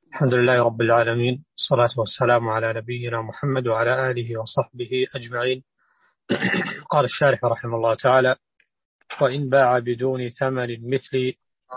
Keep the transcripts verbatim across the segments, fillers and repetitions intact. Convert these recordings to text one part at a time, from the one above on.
الحمد لله رب العالمين، الصلاة والسلام على نبينا محمد وعلى آله وصحبه أجمعين. قال الشارح رحمه الله تعالى: وإن باع بدون ثمن مثل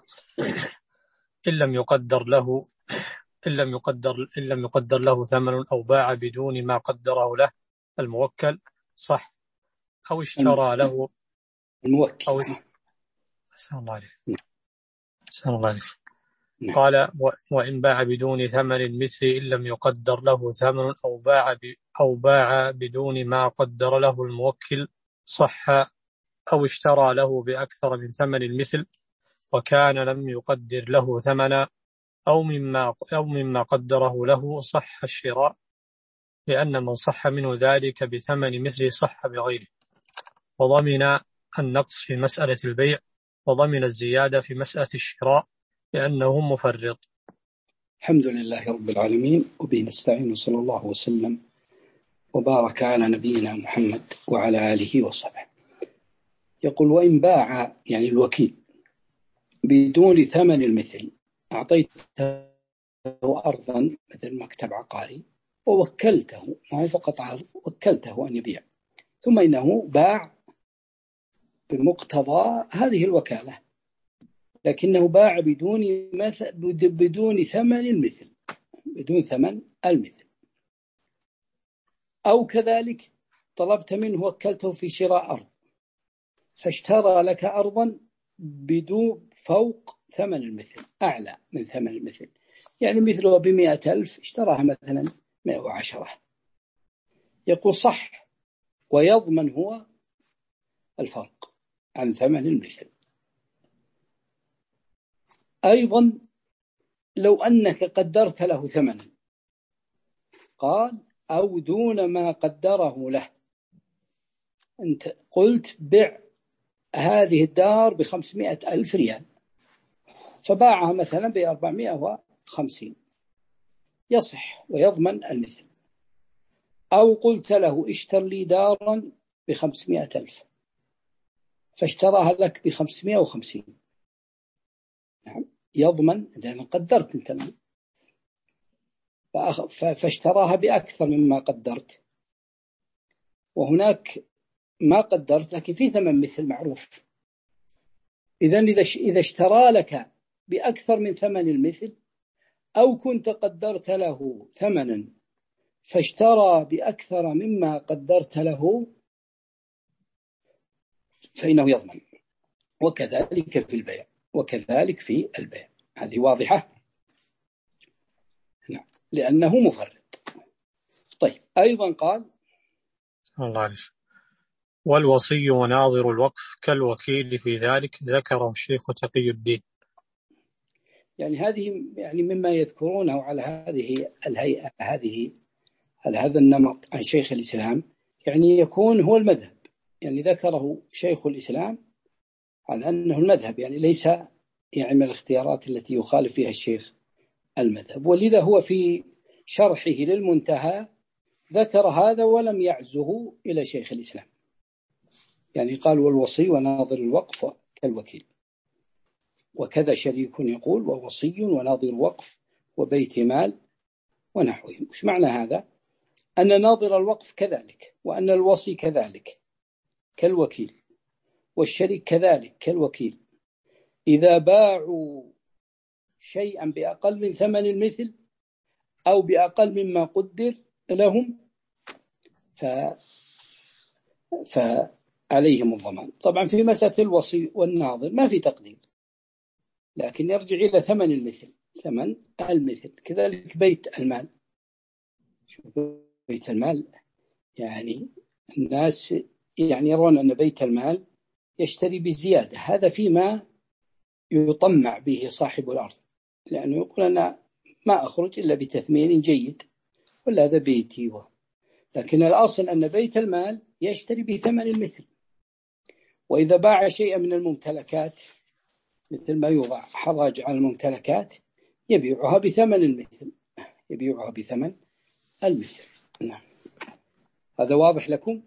إن لم يقدر له إن لم يقدر إن لم يقدر له ثمن أو باع بدون ما قدره له الموكل صح، أو اشترى له الموكل أو اشترى أحسن الله عليك أحسن الله عليك نعم. قال: وإن باع بدون ثمن مثل إن لم يقدر له ثمن أو باع أو باع بدون ما قدر له الموكل صح، أو اشترى له بأكثر من ثمن المثل وكان لم يقدر له ثمنا أو مما أو مما قدره له صح الشراء، لأن من صح منه ذلك بثمن مثله صح بغيره، وضمن النقص في مسألة البيع وضمن الزيادة في مسألة الشراء لأنه مفرط. الحمد لله رب العالمين، وبه نستعين، صلى الله وسلم وبارك على نبينا محمد وعلى آله وصحبه. يقول: وإن باع، يعني الوكيل، بدون ثمن المثل، أعطيته أرضا مثل مكتب عقاري ووكلته، ما هو فقط عرض، وكلته أن يبيع، ثم إنه باع بمقتضى هذه الوكالة، لكنه باع بدون مثل بدون ثمن المثل بدون ثمن المثل. أو كذلك طلبت منه، وكلته في شراء أرض، فاشترى لك أرضا بدون فوق ثمن المثل، أعلى من ثمن المثل، يعني مثله بمئة ألف اشتراها مثلا مئة وعشرة، يقول صح، ويضمن هو الفرق عن ثمن المثل. أيضا لو أنك قدرت له ثمنا، قال: أو دون ما قدره له، أنت قلت بع هذه الدار بخمسمائة ألف ريال، فباعها مثلا بأربعمائة وخمسين، يصح ويضمن المثل. أو قلت له: اشتر لي دارا بخمسمائة ألف، فاشتراها لك بخمسمائة وخمسين، نعم، يضمن، لأن قدرت أنت، فاشتراها بأكثر مما قدرت، وهناك ما قدرت لكن في ثمن مثل معروف. إذن إذا اشترى لك بأكثر من ثمن المثل، أو كنت قدرت له ثمنا فاشترى بأكثر مما قدرت له، فإنه يضمن. وكذلك في البيع وكذلك في البيع هذه واضحة، نعم، لأنه مفرط. طيب، أيضا قال: الله عليك. والوصي وناظر الوقف كالوكيل في ذلك، ذكره الشيخ تقي الدين. يعني هذه يعني مما يذكرونه على هذه الهيئة، هذه على هذا النمط عن شيخ الإسلام، يعني يكون هو المذهب، يعني ذكره شيخ الإسلام على أنه المذهب، يعني ليس يعني من الاختيارات التي يخالف فيها الشيخ المذهب. ولذا هو في شرحه للمنتهى ذكر هذا ولم يعزه إلى شيخ الإسلام، يعني قال: والوصي وناظر الوقف كالوكيل. وكذا شريك يقول: ووصي وناظر وقف وبيت مال ونحوهم. وش معنى هذا؟ أن ناظر الوقف كذلك، وأن الوصي كذلك كالوكيل، والشريك كذلك كالوكيل، إذا باعوا شيئا بأقل من ثمن المثل أو بأقل مما قدر لهم ف... فعليهم الضمان. طبعا في مسألة الوصي والناظر ما في تقدير، لكن يرجع إلى ثمن المثل ثمن المثل. كذلك بيت المال، شوف بيت المال، يعني الناس يعني يرون أن بيت المال يشتري بزيادة، هذا فيما يطمع به صاحب الأرض، لأنه يقول: أنا ما أخرج إلا بتثمين جيد، ولا هذا بيتي هو. لكن الأصل أن بيت المال يشتري بثمن المثل. وإذا باع شيئا من الممتلكات، مثل ما يوضع حراج على الممتلكات، يبيعها بثمن المثل يبيعها بثمن المثل نعم. هذا واضح لكم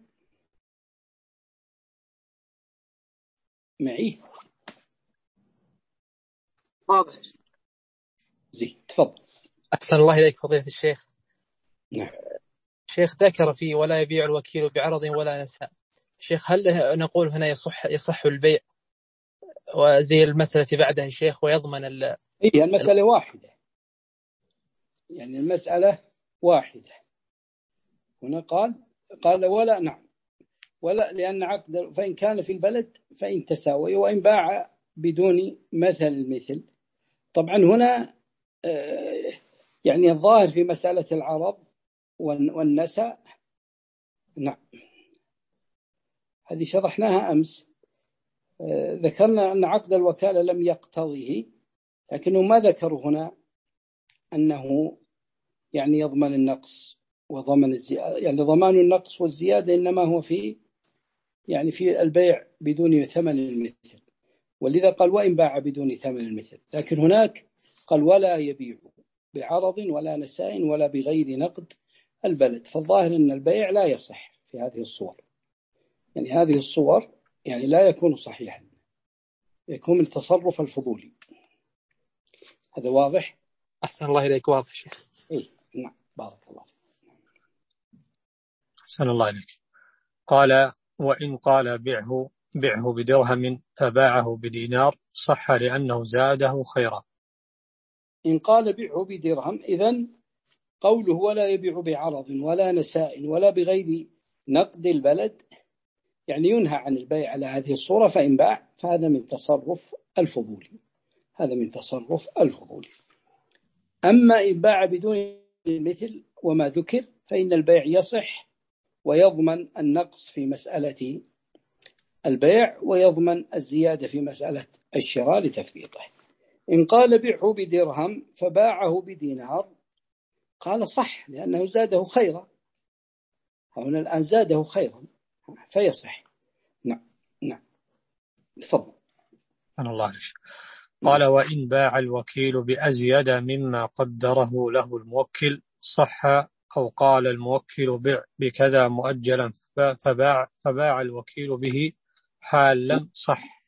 معي؟ واضح. زين، تفضل. أحسن الله إليك فضيلة الشيخ. نعم. الشيخ ذكر فيه ولا يبيع الوكيل بعرض ولا نساء. شيخ هل نقول هنا يصح يصح البيع وزي المسألة بعدها الشيخ ويضمن ال هي المسألة واحدة، يعني المسألة واحدة. هنا قال قال ولا نعم ولا لأن عقد فإن كان في البلد فإن تساوي وإن باع بدون مثل المثل. طبعا هنا يعني الظاهر في مسألة العرض والنساء نعم هذه شرحناها أمس. ذكرنا أن عقد الوكالة لم يقتضيه، لكنه ما ذكروا هنا أنه يعني يضمن النقص وضمن الزيادة، يعني ضمان النقص والزيادة إنما هو في يعني في البيع بدون ثمن المثل، ولذا قال وإن باع بدون ثمن المثل. لكن هناك قال ولا يبيع بعرض ولا نساء ولا بغير نقد البلد. فالظاهر أن البيع لا يصح في هذه الصور، يعني هذه الصور يعني لا يكون صحيحا، يكون من التصرف الفضولي. هذا واضح؟ أحسن الله إليك. واضح شيخ. إيه نعم بارك الله فيك. أحسن الله إليك. قال وإن قال بعه بعه بدرهم فباعه بدينار صح لأنه زاده خيرا. إن قال بعه بدرهم إذن قوله ولا يبيع بعرض ولا نساء ولا بغير نقد البلد يعني ينهى عن البيع على هذه الصورة، فإن باع فهذا من تصرف الفضولي، هذا من تصرف الفضولي. أما إن باع بدون المثل وما ذكر فإن البيع يصح ويضمن النقص في مسألة البيع ويضمن الزيادة في مسألة الشراء لتفريطه. إن قال بيعه بدرهم فباعه بدينار قال صح لأنه زاده خيرا، هنا الآن زاده خيرا فيصح. نعم نعم تفضل. أنا الله عليك. قال وإن باع الوكيل بأزيد مما قدره له الموكل صح، أو قال الموكل بع بكذا مؤجلا فباع فباع الوكيل به حالا صح.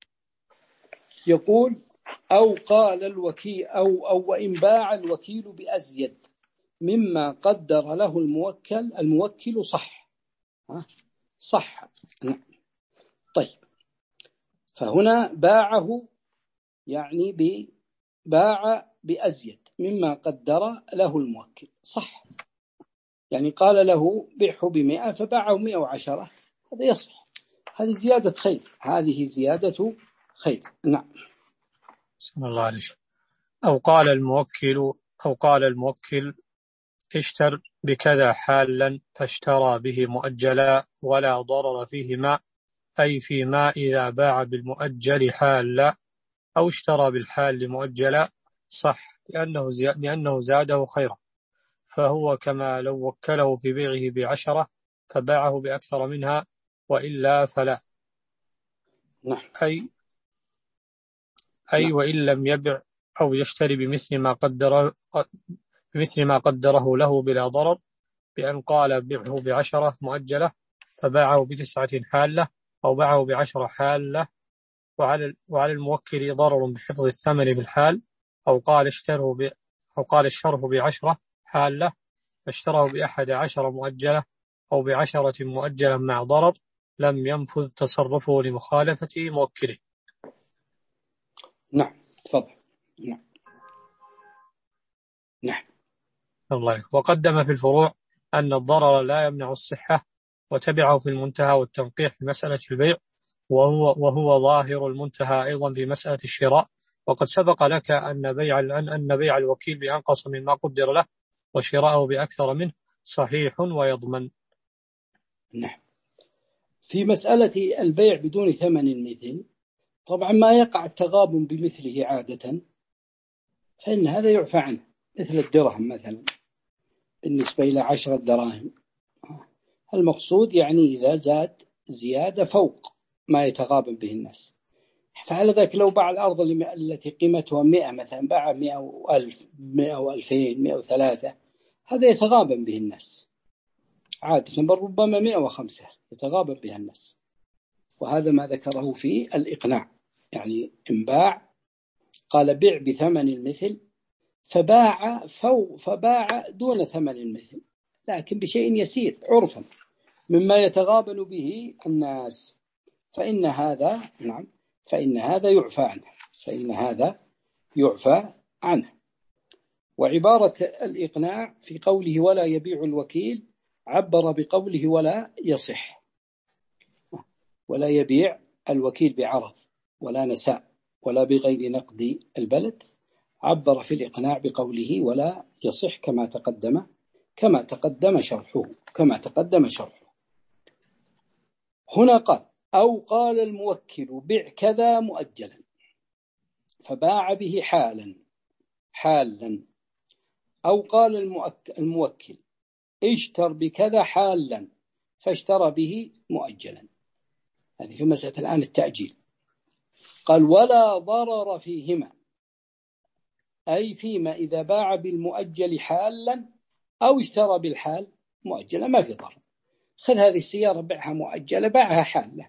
يقول أو قال الوكيل أو أو وإن باع الوكيل بأزيد مما قدر له الموكل الموكل صح. صح نعم. طيب فهنا باعه يعني باع بأزيد مما قدر له الموكل صح، يعني قال له بيعه بمئة فباعه مئة وعشرة، هذا يصح، هذه زيادة خير، هذه زيادة خير. نعم. بسم الله عليك. أو قال الموكل أو قال الموكل اشتر بكذا حالا فاشترى به مؤجلا ولا ضرر فيهما، أي فيما إذا باع بالمؤجل حالا أو اشترى بالحال مؤجلا صح لأنه, لأنه زاده خيرا، فهو كما لو وكله في بيعه بعشرة فباعه بأكثر منها وإلا فلا. نعم. أي أي نعم. وإن لم يبع أو يشتري بمثل ما قدر بمثل ما قدره له بلا ضرر، بأن قال بيعه بعشرة مؤجلة فباعه بتسعة حالة أو باعه بعشرة حالة، وعلى وعلى الموكل ضرر بحفظ الثمن بالحال، أو قال اشتره ب أو قال اشتره بعشرة حالة فاشتره بأحد عشر مؤجلة أو بعشرة مؤجلة مع ضرر، لم ينفذ تصرفه لمخالفة موكله. نعم تفضل. نعم نعم الله. وقدم في الفروع أن الضرر لا يمنع الصحة، وتبعه في المنتهى والتنقيح في مسألة البيع، وهو, وهو ظاهر المنتهى أيضا في مسألة الشراء. وقد سبق لك أن بيع أن بيع الوكيل بأنقص مما قدر له وشراءه بأكثر منه صحيح ويضمن. نعم. في مسألة البيع بدون ثمن المثل طبعا ما يقع التغابن بمثله عادة فإن هذا يعفى عنه، مثل الدرهم مثلا بالنسبة إلى عشرة دراهم، المقصود يعني إذا زاد زيادة فوق ما يتغابن به الناس. فعلى ذلك لو باع الأرض التي قيمتها مئة مثلا باع مئة وألف مئة وألفين مئة وثلاثة، هذا يتغابن به الناس عادة، بل ربما مئة وخمسة يتغابن بها الناس. وهذا ما ذكره في الإقناع، يعني إن باع قال بيع بثمن المثل فباع فو فباع دون ثمن المثل، لكن بشيء يسير عرفا مما يتغابن به الناس، فإن هذا نعم فإن هذا يعفى عنه فإن هذا يعفى عنه. وعبارة الإقناع في قوله ولا يبيع الوكيل عبر بقوله ولا يصح، ولا يبيع الوكيل بعرض ولا نساء ولا بغير نقد البلد، عبر في الإقناع بقوله ولا يصح كما تقدم كما تقدم شرحه كما تقدم شرحه. هنا قال أو قال الموكل بع كذا مؤجلا فباع به حالا حالا، أو قال الموكل اشتر بكذا حالا فاشترى به مؤجلا. هذه في مسألة الآن التأجيل. قال ولا ضرر فيهما، أي فيما إذا باع بالمؤجل حالا أو اشترى بالحال مؤجلا ما في ضرر. خذ هذه السيارة بيعها مؤجلة باعها حالة،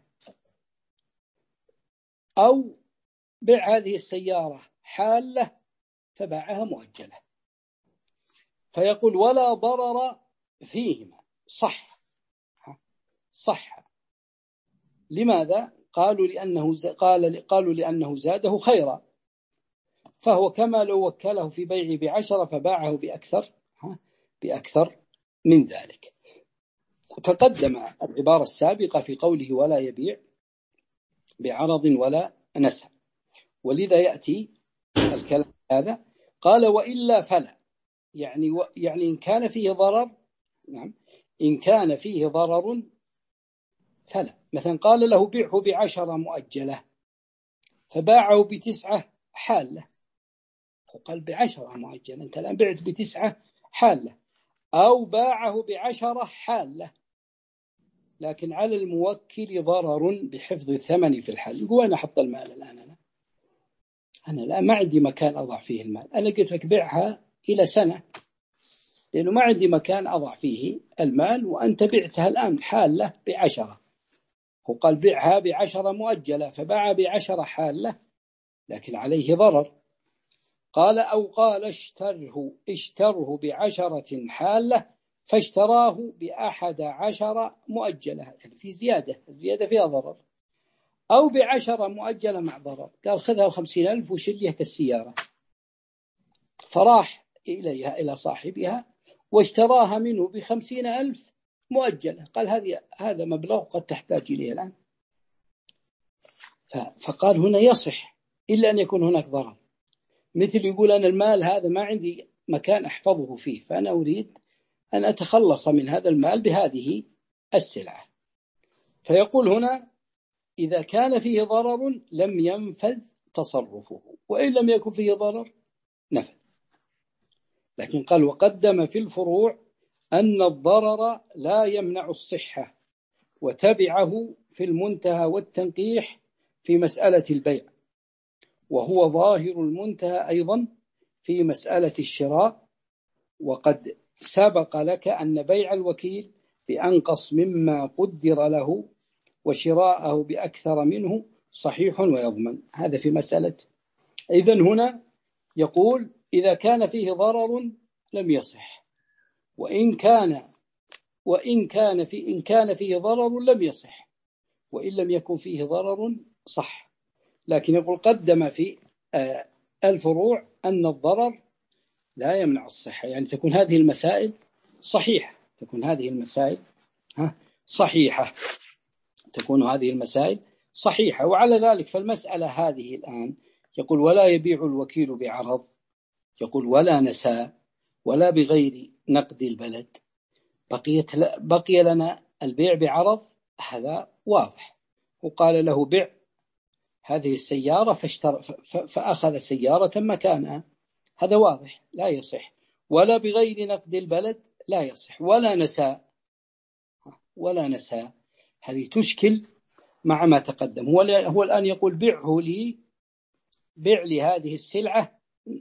أو بيع هذه السيارة حالة فباعها مؤجلة، فيقول ولا ضرر فيهما صح صح. لماذا؟ قالوا لأنه قال قالوا لأنه زاده خيرا، فهو كما لو وكله في بيع بعشرة فباعه بأكثر بأكثر من ذلك. تقدم العبارة السابقة في قوله ولا يبيع بعرض ولا نسب، ولذا يأتي الكلام هذا. قال وإلا فلا، يعني و يعني إن كان فيه ضرر، نعم إن كان فيه ضرر فلا. مثلا قال له بيعه بعشرة مؤجلة فباعه بتسعة حالة، وقال بعشرة مؤجلة أنت الآن بعت بتسعة حالة، أو باعه بعشرة حالة، لكن على الموكل ضرر بحفظ الثمن في الحال. يقول أنا أحط المال الآن، أنا أنا الآن ما عندي مكان أضع فيه المال، أنا قلت لك بيعها إلى سنة لأنه ما عندي مكان أضع فيه المال، وأنت بعتها الآن حالة بعشرة، وقال بيعها بعشرة مؤجلة فباع بعشرة حالة لكن عليه ضرر. قال أو قال اشتره اشتره بعشرة حالة فاشتراه بأحد عشر مؤجلة، يعني في زيادة، الزيادة فيها ضرر. أو بعشرة مؤجلة مع ضرر، قال خذها الخمسين ألف وشريها كالسيارة، فراح إليها إلى صاحبها واشتراها منه بخمسين ألف مؤجلة، قال هذه هذا مبلغ قد تحتاج إليه الآن، فقال هنا يصح إلا أن يكون هناك ضرر، مثل يقول أنا المال هذا ما عندي مكان أحفظه فيه، فأنا أريد أن أتخلص من هذا المال بهذه السلعة، فيقول هنا إذا كان فيه ضرر لم ينفذ تصرفه، وإن لم يكن فيه ضرر نفذ. لكن قال وقدم في الفروع أن الضرر لا يمنع الصحة، وتبعه في المنتهى والتنقيح في مسألة البيع، وهو ظاهر المنتهى أيضا في مسألة الشراء. وقد سبق لك أن بيع الوكيل بأنقص مما قدر له وشراءه بأكثر منه صحيح ويضمن، هذا في مسألة. إذن هنا يقول إذا كان فيه ضرر لم يصح، وإن كان وإن كان في إن كان فيه ضرر لم يصح، وإن لم يكن فيه ضرر صح. لكن يقول قدم في الفروع أن الضرر لا يمنع الصحة، يعني تكون هذه المسائل صحيحة تكون هذه المسائل صحيحة تكون هذه المسائل صحيحة. وعلى ذلك فالمسألة هذه الآن يقول ولا يبيع الوكيل بعرض، يقول ولا نساء ولا بغير نقد البلد، بقيت بقي لنا البيع بعرض، هذا واضح. وقال له بيع هذه السيارة فاشتر فأخذ سيارة مكانها، هذا واضح لا يصح. ولا بغير نقد البلد لا يصح. ولا نساء ولا نساء هذه تشكل مع ما تقدم. هو هو الآن يقول بيعه لي بيع لي هذه السلعة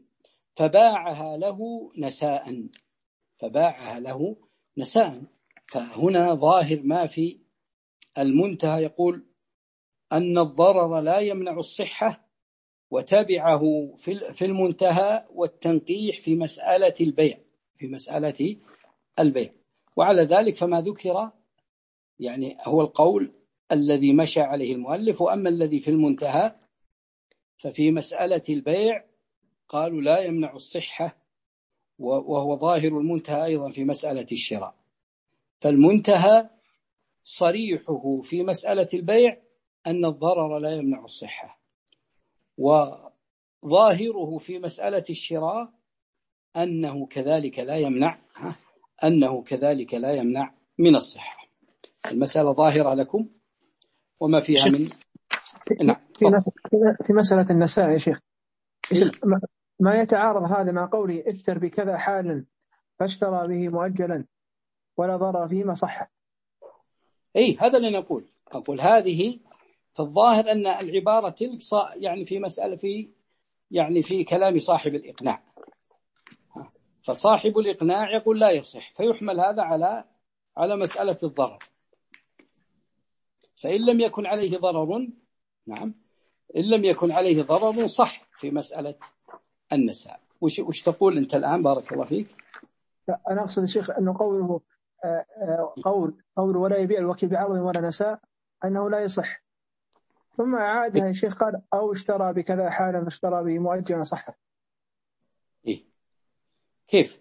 فباعها له نساء فباعها له نساء فهنا ظاهر ما في المنتهى، يقول أن الضرر لا يمنع الصحة، وتبعه في المنتهى والتنقيح في مسألة البيع في مسألة البيع وعلى ذلك فما ذكر يعني هو القول الذي مشى عليه المؤلف. وأما الذي في المنتهى ففي مسألة البيع قالوا لا يمنع الصحة، وهو ظاهر المنتهى أيضا في مسألة الشراء. فالمنتهى صريحه في مسألة البيع أن الضرر لا يمنع الصحة، وظاهره في مسألة الشراء أنه كذلك لا يمنع أنه كذلك لا يمنع من الصحة. المسألة ظاهرة لكم وما فيها من نعم. في مسألة النساء يا شيخ ما يتعارض هذا مع قولي اشتر بكذا حالا فاشترى به مؤجلا ولا ضرر فيما صح. أي هذا اللي نقول أقول هذه في الظاهر أن العبارة تلك يعني في مسألة في يعني في كلام صاحب الإقناع، فصاحب الإقناع يقول لا يصح، فيحمل هذا على على مسألة الضرر. فإن لم يكن عليه ضرر نعم إن لم يكن عليه ضرر صح في مسألة النساء. وش وش تقول أنت الآن بارك الله فيك؟ أنا أقصد الشيخ أنه قوله قول قول ولا يبيع الوكيل بعرض ولا نساء أنه لا يصح، ثم أعادها الشيخ قال أو اشترى بكذا حالا اشترى به مؤجلا صح. إيه كيف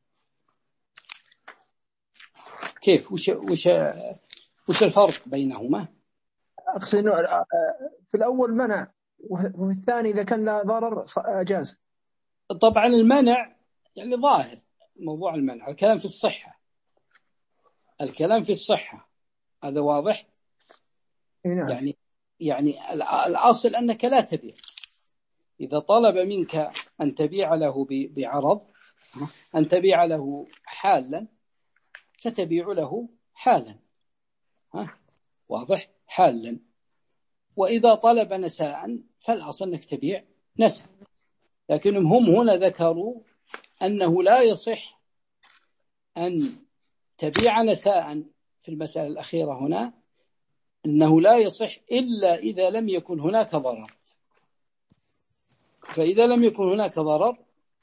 كيف وش وش وش الفرق بينهما؟ أقصد أنه في الأول منع وفي الثاني إذا كان لا ضرر أجاز. طبعا المنع يعني ظاهر موضوع المنع، الكلام في الصحة الكلام في الصحة هذا واضح. نعم. يعني يعني الأصل أنك لا تبيع، إذا طلب منك أن تبيع له بعرض أن تبيع له حالا فتبيع له حالا، ها واضح حالا. وإذا طلب نساء فالأصل أنك تبيع نساء، لكنهم هم هنا ذكروا أنه لا يصح أن تبيع نساء في المسألة الأخيرة هنا، أنه لا يصح إلا إذا لم يكن هناك ضرر. فإذا لم يكن هناك ضرر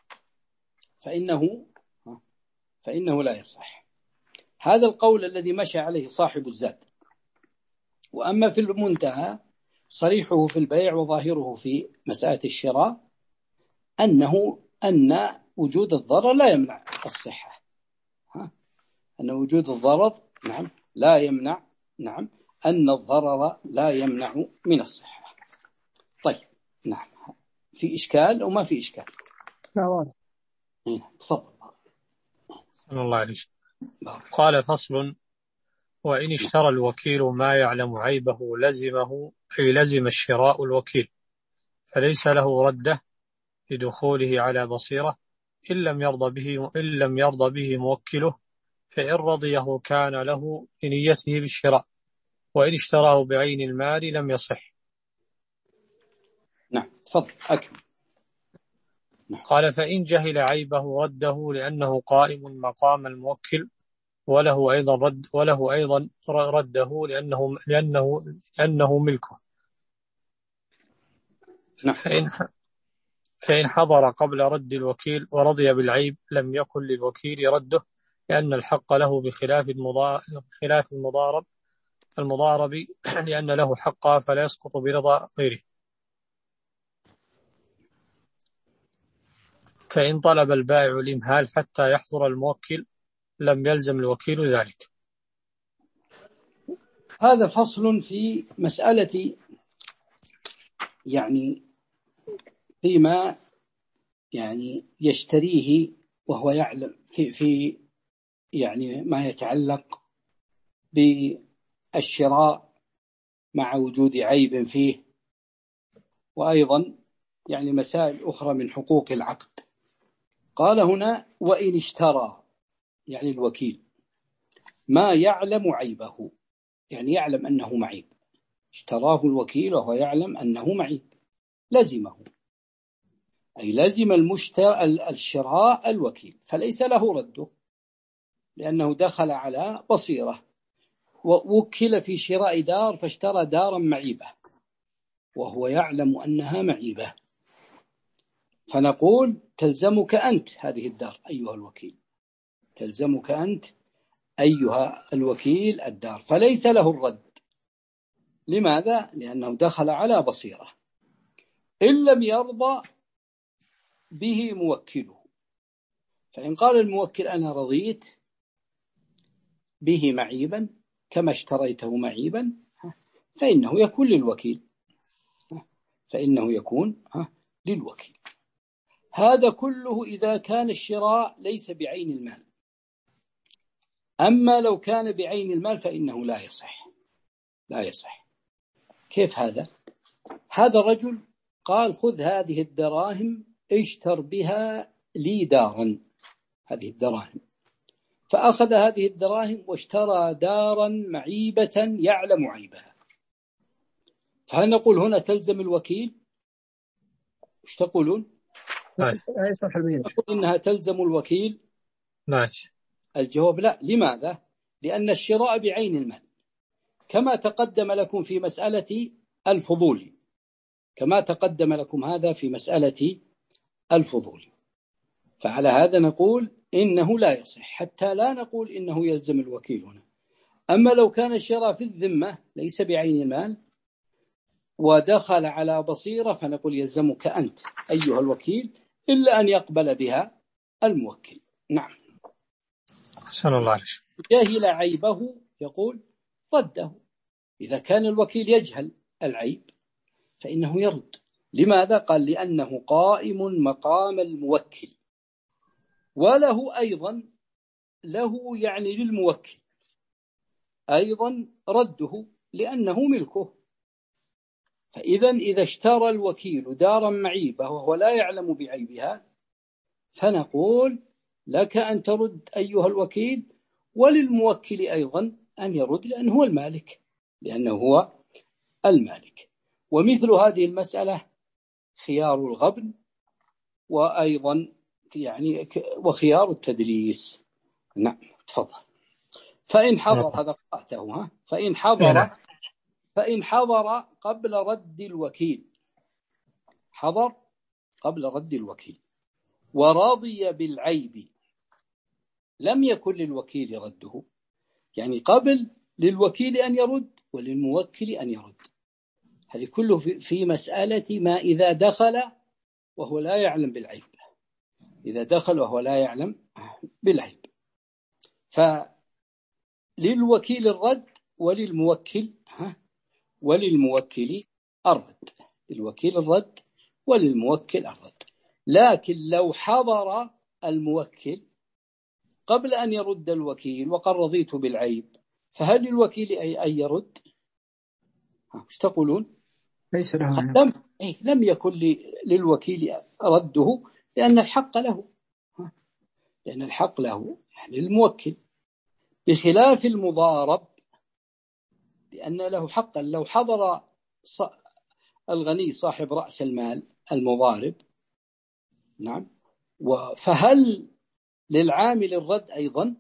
فإنه فإنه لا يصح. هذا القول الذي مشى عليه صاحب الزاد. وأما في المنتهى صريحه في البيع وظاهره في مسألة الشراء أنه أن وجود الضرر لا يمنع الصحة، ها؟ أن وجود الضرر نعم لا يمنع نعم أن الضرر لا يمنع من الصحة. طيب نعم في إشكال أو ما في إشكال؟ لا واضح. تفضل. الله عليك. قال فصل: وإن اشترى الوكيل ما يعلم عيبه لزمه أي لزم الشراء الوكيل، فليس له رده لدخوله على بصيرة إن لم يرضى به إن لم يرضى به موكله، فإن رضيه كان له لنيته بالشراء، وإن اشتراه بعين المال لم يصح. نعم تفضل أكمل. قال: فإن جهل عيبه رده لأنه قائم مقام الموكل، وله أيضا رد وله أيضا رده لأنه لأنه لأنه ملكه. نعم. فإن فإن حضر قبل رد الوكيل ورضي بالعيب لم يكن للوكيل رده، لأن الحق له بخلاف خلاف المضارب المضارب لأن له حقا فلا يسقط برضا غيره. فإن طلب البائع الإمهال حتى يحضر الموكل لم يلزم الوكيل ذلك. هذا فصل في مسألة يعني فيما يعني يشتريه وهو يعلم في في يعني ما يتعلق بالشراء مع وجود عيب فيه، وأيضا يعني مسائل أخرى من حقوق العقد. قال هنا: وإن اشترى يعني الوكيل ما يعلم عيبه، يعني يعلم أنه معيب، اشتراه الوكيل وهو يعلم أنه معيب لزمه، أي لزم المشترى الشراء الوكيل، فليس له رده لأنه دخل على بصيرة، ووكل في شراء دار فاشترى دارا معيبة وهو يعلم أنها معيبة، فنقول تلزمك أنت هذه الدار أيها الوكيل، تلزمك أنت أيها الوكيل الدار، فليس له الرد. لماذا؟ لأنه دخل على بصيرة. إن لم يرضى به موكله، فإن قال الموكل أنا رضيت به معيبا كما اشتريته معيبا فإنه يكون للوكيل، فإنه يكون للوكيل. هذا كله إذا كان الشراء ليس بعين المال. أما لو كان بعين المال فإنه لا يصح، لا يصح. كيف هذا؟ هذا الرجل قال خذ هذه الدراهم اشتر بها لي دارا، هذه الدراهم، فأخذ هذه الدراهم واشترى دارا معيبة يعلم عيبها. فهل نقول هنا تلزم الوكيل؟ ايش تقولون؟ نقول إنها تلزم الوكيل. ماشي. الجواب لا. لماذا؟ لأن الشراء بعين المال كما تقدم لكم في مسألة الفضول، كما تقدم لكم هذا في مسألة الفضول. فعلى هذا نقول إنه لا يصح، حتى لا نقول إنه يلزم الوكيل هنا. أما لو كان الشراء في الذمة ليس بعين المال ودخل على بصيرة فنقول يلزمك أنت أيها الوكيل، إلا أن يقبل بها الموكل. نعم. أحسن الله عليك. جاهل عيبه يقول رده. إذا كان الوكيل يجهل العيب فإنه يرد. لماذا؟ قال لأنه قائم مقام الموكل، وله أيضا له يعني للموكل أيضا رده لأنه ملكه. فإذا إذا اشترى الوكيل دارا معيبة وهو لا يعلم بعيبها فنقول لك أن ترد أيها الوكيل، وللموكل أيضا أن يرد لأنه هو المالك، لأنه هو المالك. ومثل هذه المسألة خيار الغبن وأيضا يعني وخيار التدليس. نعم تفضل. فإن حضر، هذا قرأته، ها فإن حضر فإن حضر قبل رد الوكيل، حضر قبل رد الوكيل ورضي بالعيب لم يكن للوكيل رده، يعني قبل للوكيل أن يرد وللموكل أن يرد. هذه كله في مسألة ما إذا دخل وهو لا يعلم بالعيب، إذا دخل وهو لا يعلم بالعيب فللوكيل الرد وللموكل ها وللموكل الرد، للوكيل الرد وللموكل الرد. لكن لو حضر الموكل قبل أن يرد الوكيل وقد رضيت بالعيب فهل للوكيل أن يرد؟ ايش تقولون؟ ليس له. لم إيه لم يكن للوكيل رده لأن الحق له، لأن الحق له يعني الموكل، بخلاف المضارب لأن له حقا. لو حضر الغني صاحب رأس المال المضارب، نعم، فهل للعامل الرد أيضا؟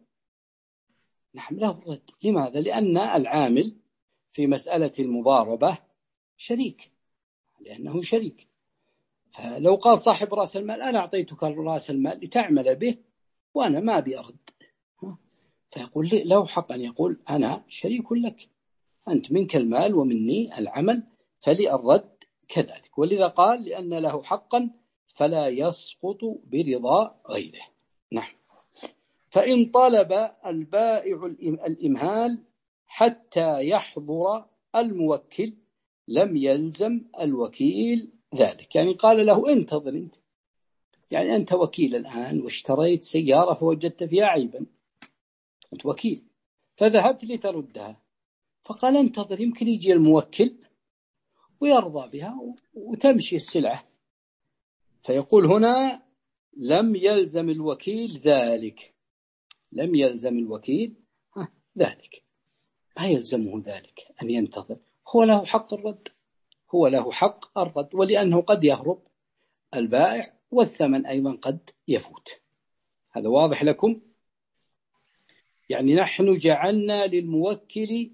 نعم له الرد. لماذا؟ لأن العامل في مسألة المضاربة شريك، لأنه شريك. فلو قال صاحب رأس المال أنا أعطيتك رأس المال لتعمل به وأنا ما بأرد، فيقول لي له حق أن يقول أنا شريك لك، أنت منك المال ومني العمل فلي الرد كذلك. ولذا قال لأن له حقا فلا يسقط برضا غيره. نعم. فإن طلب البائع الإمهال حتى يحضر الموكل لم يلزم الوكيل ذلك. يعني قال له انتظر انت، يعني أنت وكيل الآن واشتريت سيارة فوجدت فيها عيبا، أنت وكيل فذهبت لتردها، فقال انتظر يمكن يجي الموكل ويرضى بها وتمشي السلعة. فيقول هنا لم يلزم الوكيل ذلك، لم يلزم الوكيل ذلك، ما يلزمه ذلك أن ينتظر، هو له حق الرد، هو له حق الرد، ولأنه قد يهرب البائع والثمن أيضا قد يفوت. هذا واضح لكم؟ يعني نحن جعلنا للموكل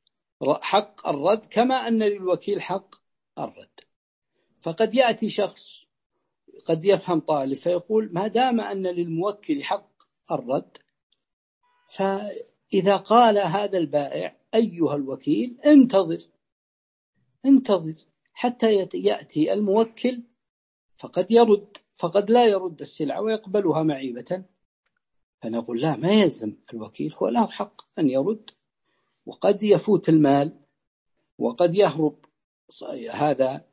حق الرد كما أن للوكيل حق الرد. فقد يأتي شخص قد يفهم طالب فيقول ما دام أن للموكل حق الرد، فإذا قال هذا البائع أيها الوكيل انتظر انتظر حتى يأتي الموكل فقد يرد، فقد لا يرد السلعة ويقبلها معيبة، فنقول لا، ما يلزم الوكيل، هو له حق أن يرد، وقد يفوت المال وقد يهرب هذا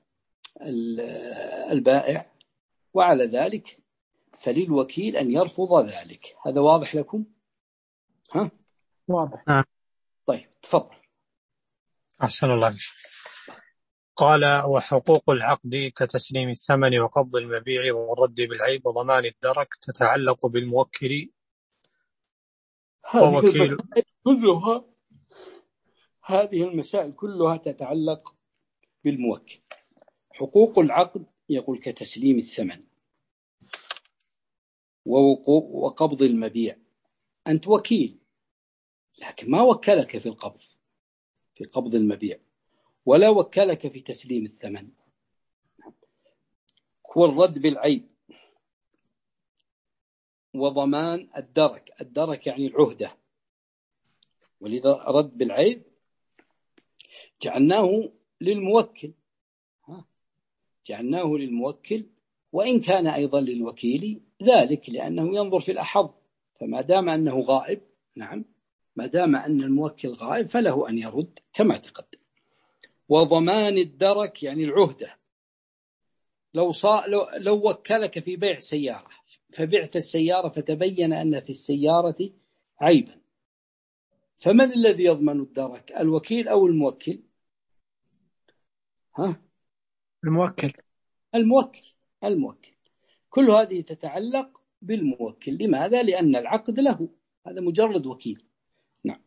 البائع، وعلى ذلك فللوكيل أن يرفض ذلك. هذا واضح لكم؟ ها؟ واضح. نعم. طيب تفضل. أحسن الله. قال: وحقوق العقد كتسليم الثمن وقبض المبيع والرد بالعيب وضمان الدرك تتعلق بالموكل ووكيل. كلها هذه المسائل كلها تتعلق بالموكل. حقوق العقد يقول كتسليم الثمن وقبض المبيع. أنت وكيل لكن ما وكلك في القبض في قبض المبيع ولا وكلك في تسليم الثمن. والرد بالعيب وضمان الدرك. الدرك يعني العهدة، ولذا رد بالعيب جعلناه للموكل جعلناه للموكل وإن كان أيضا للوكيل ذلك، لأنه ينظر في الأحظ، فما دام أنه غائب، نعم، ما دام أن الموكل غائب فله أن يرد كما تقدم. وضمان الدرك يعني العهدة. لو, صا... لو... لو وكلك في بيع سيارة فبعت السيارة فتبين أن في السيارة عيبا، فمن الذي يضمن الدرك، الوكيل أو الموكل؟ ها؟ الموكل. الموكل الموكل كل هذه تتعلق بالموكل. لماذا؟ لأن العقد له، هذا مجرد وكيل. نعم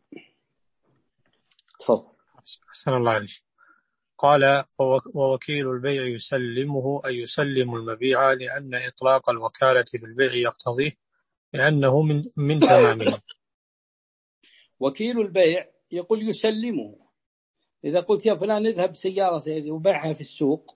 تفضل. أحسن الله عليك. قال: ووكيل البيع يسلمه أي يسلم المبيع، لأن إطلاق الوكالة في البيع يقتضيه، لأنه من من تمامه. وكيل البيع يقول يسلمه. إذا قلت يا فلان اذهب سيارة سيدي وبيعها في السوق،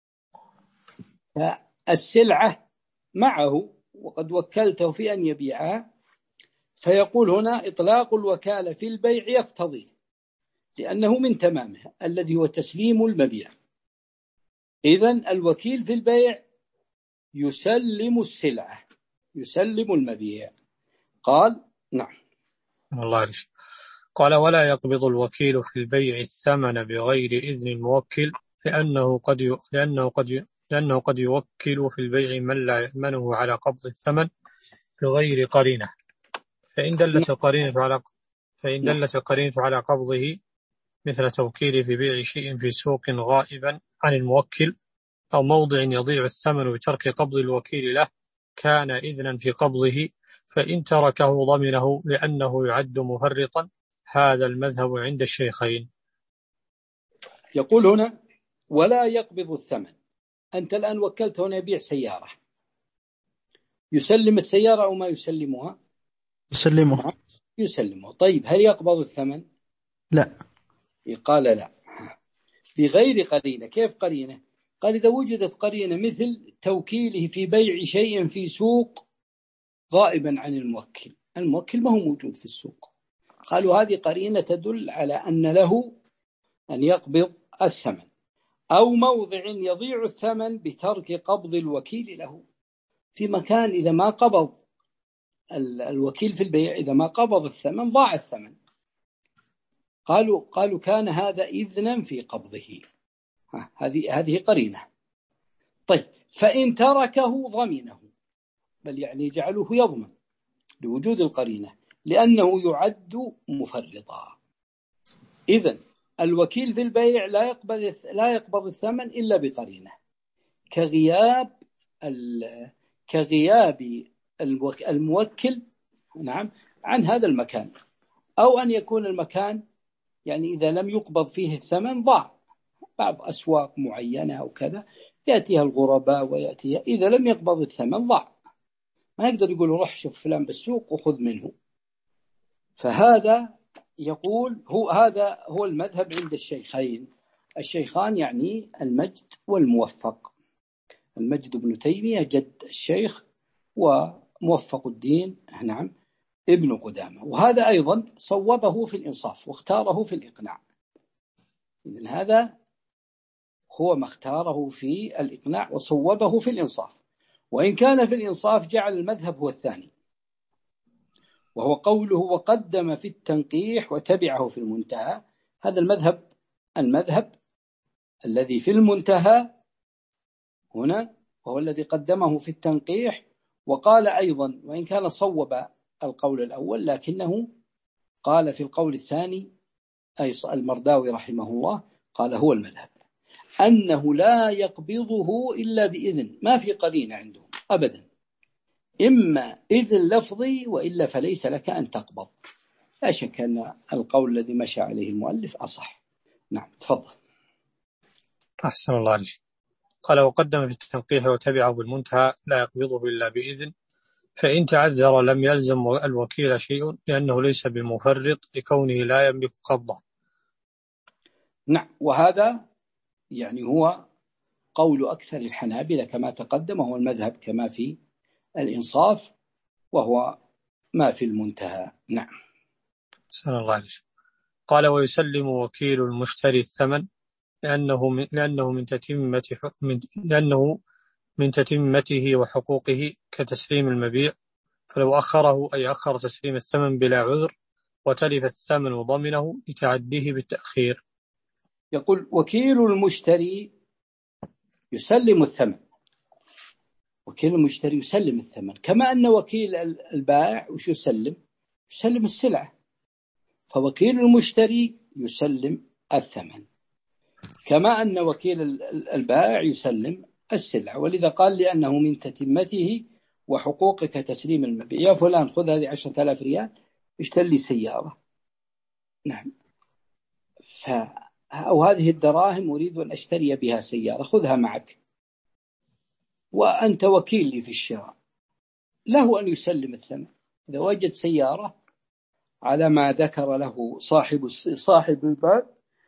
فالسلعة معه وقد وكلته في أن يبيعها، فيقول هنا إطلاق الوكالة في البيع يقتضي، لأنه من تمامه الذي هو تسليم المبيع. إذن الوكيل في البيع يسلم السلعة، يسلم المبيع. قال نعم. الله عليك. قال: ولا يقبض الوكيل في البيع الثمن بغير إذن الموكل، لأنه قد ي... لأنه قد ي... لأنه قد يوكل في البيع من لا يأمنه على قبض الثمن بغير قرينة، فإن دلت القرينة على فإن دلت القرينة على قبضه، مثل توكيل في بيع شيء في سوق غائبا عن الموكل، أو موضع يضيع الثمن بترك قبض الوكيل له، كان إذنا في قبضه، فإن تركه ضمنه لأنه يعد مفرطا. هذا المذهب عند الشيخين. يقول هنا: ولا يقبض الثمن. أنت الآن وكلت هنا يبيع سيارة، يسلم السيارة أو ما يسلمها؟ يسلمه. يسلمه. طيب هل يقبض الثمن؟ لا. قال لا، بغير قرينة. كيف قرينة؟ قال إذا وجدت قرينة مثل توكيله في بيع شيء في سوق غائبا عن الموكل، الموكل ما هو موجود في السوق، قالوا هذه قرينة تدل على أن له أن يقبض الثمن. أو موضع يضيع الثمن بترك قبض الوكيل له، في مكان إذا ما قبض الوكيل في البيع، إذا ما قبض الثمن ضاع الثمن. قالوا قالوا كان هذا إذنا في قبضه. هذه هذه قرينة. طيب فإن تركه ضمنه، بل يعني جعلوه يضمن لوجود القرينة، لأنه يعد مفرطا. إذن الوكيل في البيع لا يقبض لا يقبض الثمن إلا بقرينة، كغياب كغياب الموكل نعم عن هذا المكان، أو أن يكون المكان يعني إذا لم يقبض فيه الثمن ضاع، بعض أسواق معينة أو كذا يأتيها الغرباء ويأتيها، إذا لم يقبض الثمن ضاع، ما يقدر يقول روح شوف فلان بالسوق وخذ منه. فهذا يقول هو هذا هو المذهب عند الشيخين. الشيخان يعني المجد والموفق. المجد بن تيمية جد الشيخ وموفق الدين نعم ابن قدامة، وهذا أيضا صوبه في الإنصاف واختاره في الإقناع. إذن هذا هو ما اختاره في الإقناع وصوبه في الإنصاف، وإن كان في الإنصاف جعل المذهب هو الثاني، وهو قوله وقدم في التنقيح وتبعه في المنتهى. هذا المذهب المذهب الذي في المنتهى هنا وهو الذي قدمه في التنقيح، وقال أيضا وإن كان صوب القول الأول لكنه قال في القول الثاني أي المرداوي رحمه الله قال هو المذهب أنه لا يقبضه إلا بإذن، ما في قرينة عندهم أبدا، إما إذن لفظي وإلا فليس لك أن تقبض. لا شك أن القول الذي مشى عليه المؤلف أصح. نعم تفضل. أحسن الله عليك. قال وقدم في التنقيح وتبعه بالمنتهى لا يقبضه إلا بإذن، فإن تعذر لم يلزم الوكيل شيء لأنه ليس بمفرط لكونه لا يملك قبضه. نعم، وهذا يعني هو قول أكثر الحنابلة كما تقدم، هو المذهب كما في الإنصاف وهو ما في المنتهى. نعم. أحسن الله عليك. قال ويسلم وكيل المشتري الثمن لأنه من لأنه من تتمة من لأنه من تتمته وحقوقه كتسليم المبيع، فلو أخره أي أخر تسليم الثمن بلا عذر وتلف الثمن ضمنه لتعديه بالتأخير. يقول وكيل المشتري يسلم الثمن، وكيل المشتري يسلم الثمن كما أن وكيل البائع وش يسلم؟ يسلم السلعة، فوكيل المشتري يسلم الثمن كما أن وكيل البائع يسلم السلعة، ولذا قال لأنه من تتمته وحقوقك تسليم المبيع. يا فلان خذ هذه عشرة آلاف ريال اشتري لي سيارة، نعم، ف أو هذه الدراهم أريد أن أشتري بها سيارة خذها معك، وأنت وكيل لي في الشراء، له أن يسلم الثمن إذا وجد سيارة على ما ذكر له صاحب صاحب المال،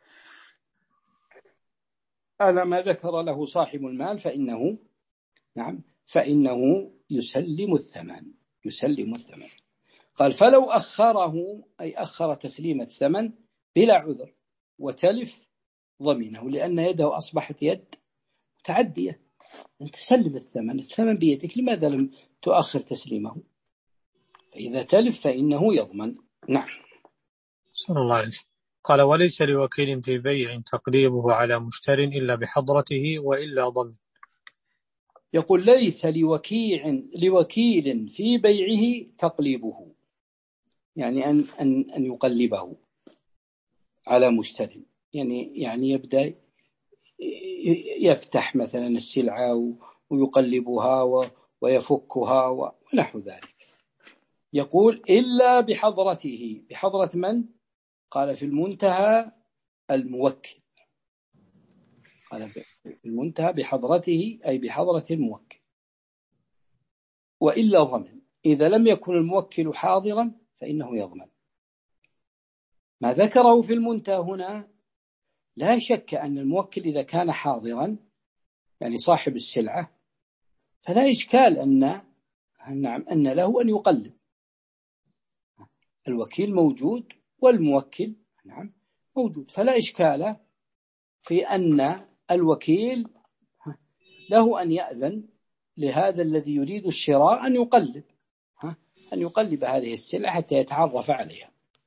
على ما ذكر له صاحب المال فإنه نعم فإنه يسلم الثمن يسلم الثمن. قال فلو أخره أي أخر تسليم الثمن بلا عذر وتلف ضمنه، لأن يده أصبحت يد متعدية، أنت تسلم الثمن، الثمن بيدك، لماذا لم تؤخر تسليمه؟ فإذا تلف فإنه يضمن. نعم. صلى الله عليه وسلم. قال وليس لوكيل في بيع تقليبه على مشتر إلا بحضرته وإلا ضمن. يقول ليس لوكيل لوكيل في بيعه تقليبه، يعني أن أن أن يقلبه على مشتر، يعني يعني يبدأ يفتح مثلا السلعة ويقلبها ويفكها ونحو ذلك. يقول إلا بحضرته، بحضرة من؟ قال في المنتهى الموكل، قال في المنتهى بحضرته أي بحضرة الموكل، وإلا ضمن، إذا لم يكن الموكل حاضرا فإنه يضمن. ما ذكره في المنتهى هنا لا شك أن الموكل إذا كان حاضرا يعني صاحب السلعة فلا إشكال أن نعم أن له أن يقلب، الوكيل موجود والموكل نعم موجود، فلا إشكال في أن الوكيل له أن يأذن لهذا الذي يريد الشراء أن يقلب أن يقلب هذه السلعة حتى يتعرف عليها.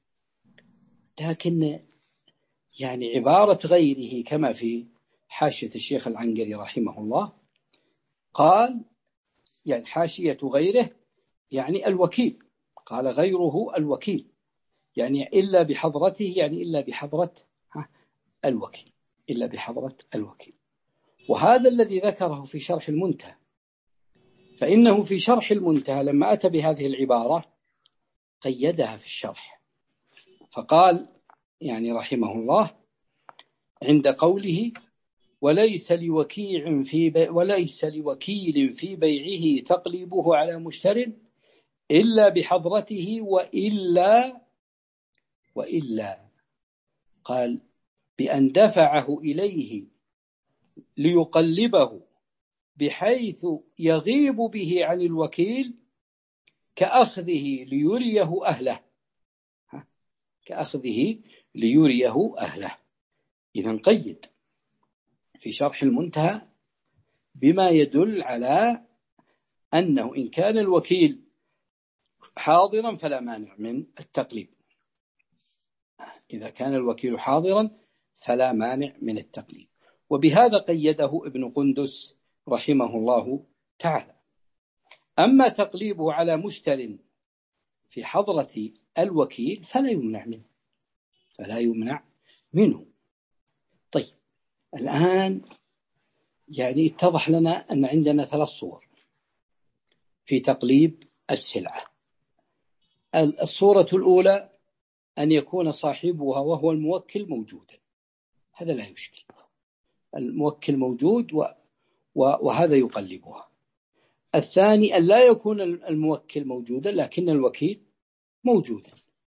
لكن يعني عبارة غيره كما في حاشية الشيخ العنقري رحمه الله قال يعني حاشية غيره يعني الوكيل، قال غيره الوكيل يعني إلا بحضرته، يعني إلا بحضرة الوكيل، إلا بحضرة الوكيل. وهذا الذي ذكره في شرح المنتهى، فإنه في شرح المنتهى لما أتى بهذه العبارة قيدها في الشرح، فقال يعني رحمه الله عند قوله وليس لوكيل في بي وليس لوكيل في بيعه تقليبه على مشتر إلا بحضرته وإلا وإلا قال بأن دفعه إليه ليقلبه بحيث يغيب به عن الوكيل كأخذه ليريه أهله، كأخذه ليريه أهله. إذن قيد في شرح المنتهى بما يدل على أنه إن كان الوكيل حاضرا فلا مانع من التقليب. إذا كان الوكيل حاضرا فلا مانع من التقليب. وبهذا قيده ابن قندس رحمه الله تعالى. أما تقليبه على مشتر في حضرة الوكيل فلا يمنع منه، فلا يمنع منه. طيب الآن يعني اتضح لنا أن عندنا ثلاث صور في تقليب السلعة. الصورة الأولى أن يكون صاحبها وهو الموكل موجودا، هذا لا يشكل، الموكل موجود و... و... وهذا يقلبها. الثاني أن لا يكون الموكل موجودا لكن الوكيل موجودا،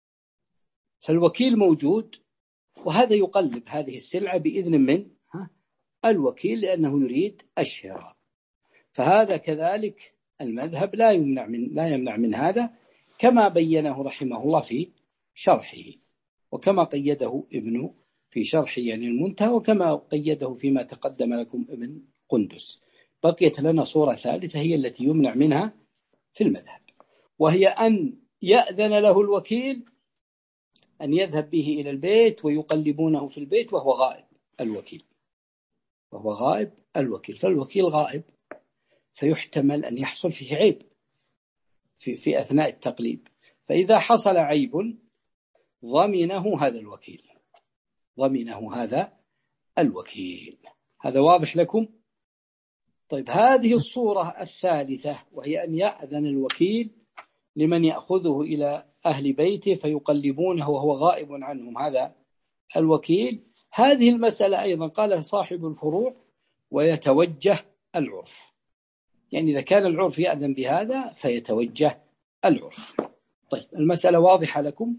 فالوكيل موجود وهذا يقلب هذه السلعة بإذن من الوكيل لأنه يريد الشراء. فهذا كذلك المذهب لا يمنع من لا يمنع من هذا، كما بينه رحمه الله في شرحه، وكما قيده ابن في شرحه يعني المنتهى، وكما قيده فيما تقدم لكم ابن قندس. بقيت لنا صورة ثالثة هي التي يمنع منها في المذهب، وهي أن يأذن له الوكيل أن يذهب به إلى البيت ويقلبونه في البيت وهو غائب الوكيل، وهو غائب الوكيل، فالوكيل غائب فيحتمل أن يحصل فيه عيب في, في أثناء التقليب. فإذا حصل عيب ضمنه هذا الوكيل، ضمنه هذا الوكيل. هذا واضح لكم؟ طيب هذه الصورة الثالثة وهي أن يأذن الوكيل لمن يأخذه إلى أهل بيته فيقلبونه وهو غائب عنهم هذا الوكيل. هذه المسألة أيضا قال صاحب الفروع ويتوجه العرف، يعني إذا كان العرف يأذن بهذا فيتوجه العرف. طيب المسألة واضحة لكم؟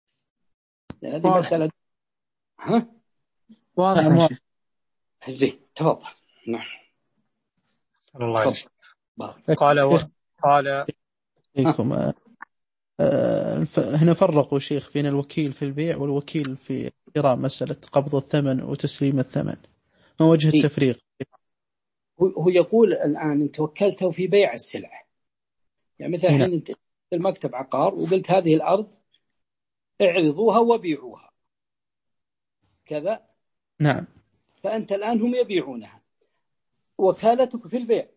هذه مسألة ها واضح زين تفضل. نعم الله يسلمك. قال و... قال فيكم آه آه هنا فرقوا شيخ بين الوكيل في البيع والوكيل في شراء، مسألة قبض الثمن وتسليم الثمن، ما وجه التفريق؟ هو يقول الآن أنت وكلته في بيع السلعة، يعني مثلا الحين أنت المكتب عقار وقلت هذه الأرض اعرضوها وبيعوها كذا، نعم، فأنت الآن هم يبيعونها، وكالتك في البيع،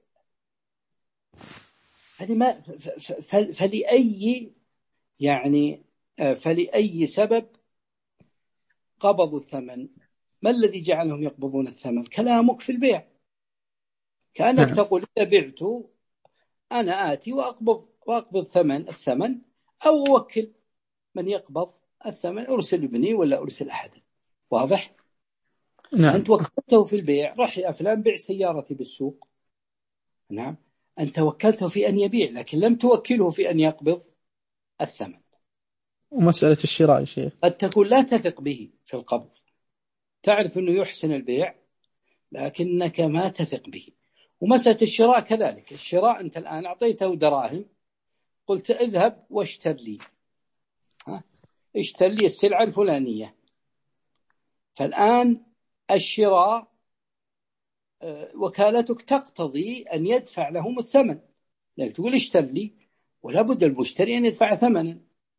هذه ما فلأي يعني فلأي سبب قبضوا الثمن؟ ما الذي جعلهم يقبضون الثمن؟ كلامك في البيع، كأنك نعم. تقول إذا بعت أنا آتي وأقبض وأقبض ثمن الثمن، أو أوكل من يقبض الثمن، أرسل ابني ولا أرسل أحدا. واضح؟ نعم. أنت وكلته في البيع، رح يا فلان بيع سيارتي بالسوق، نعم، أنت وكلته في أن يبيع لكن لم توكله في أن يقبض الثمن. ومسألة الشراء يا شيخ قد تكون لا تثق به في القبض، تعرف أنه يحسن البيع لكنك ما تثق به. ومسألة الشراء كذلك، الشراء أنت الآن أعطيته دراهم قلت اذهب واشتر لي، ها اشتر لي السلعة الفلانية، فالآن الشراء وكالتك تقتضي أن يدفع لهم الثمن، لأنك تقول اشتر لي ولا بد المشتري أن يدفع ثمنا،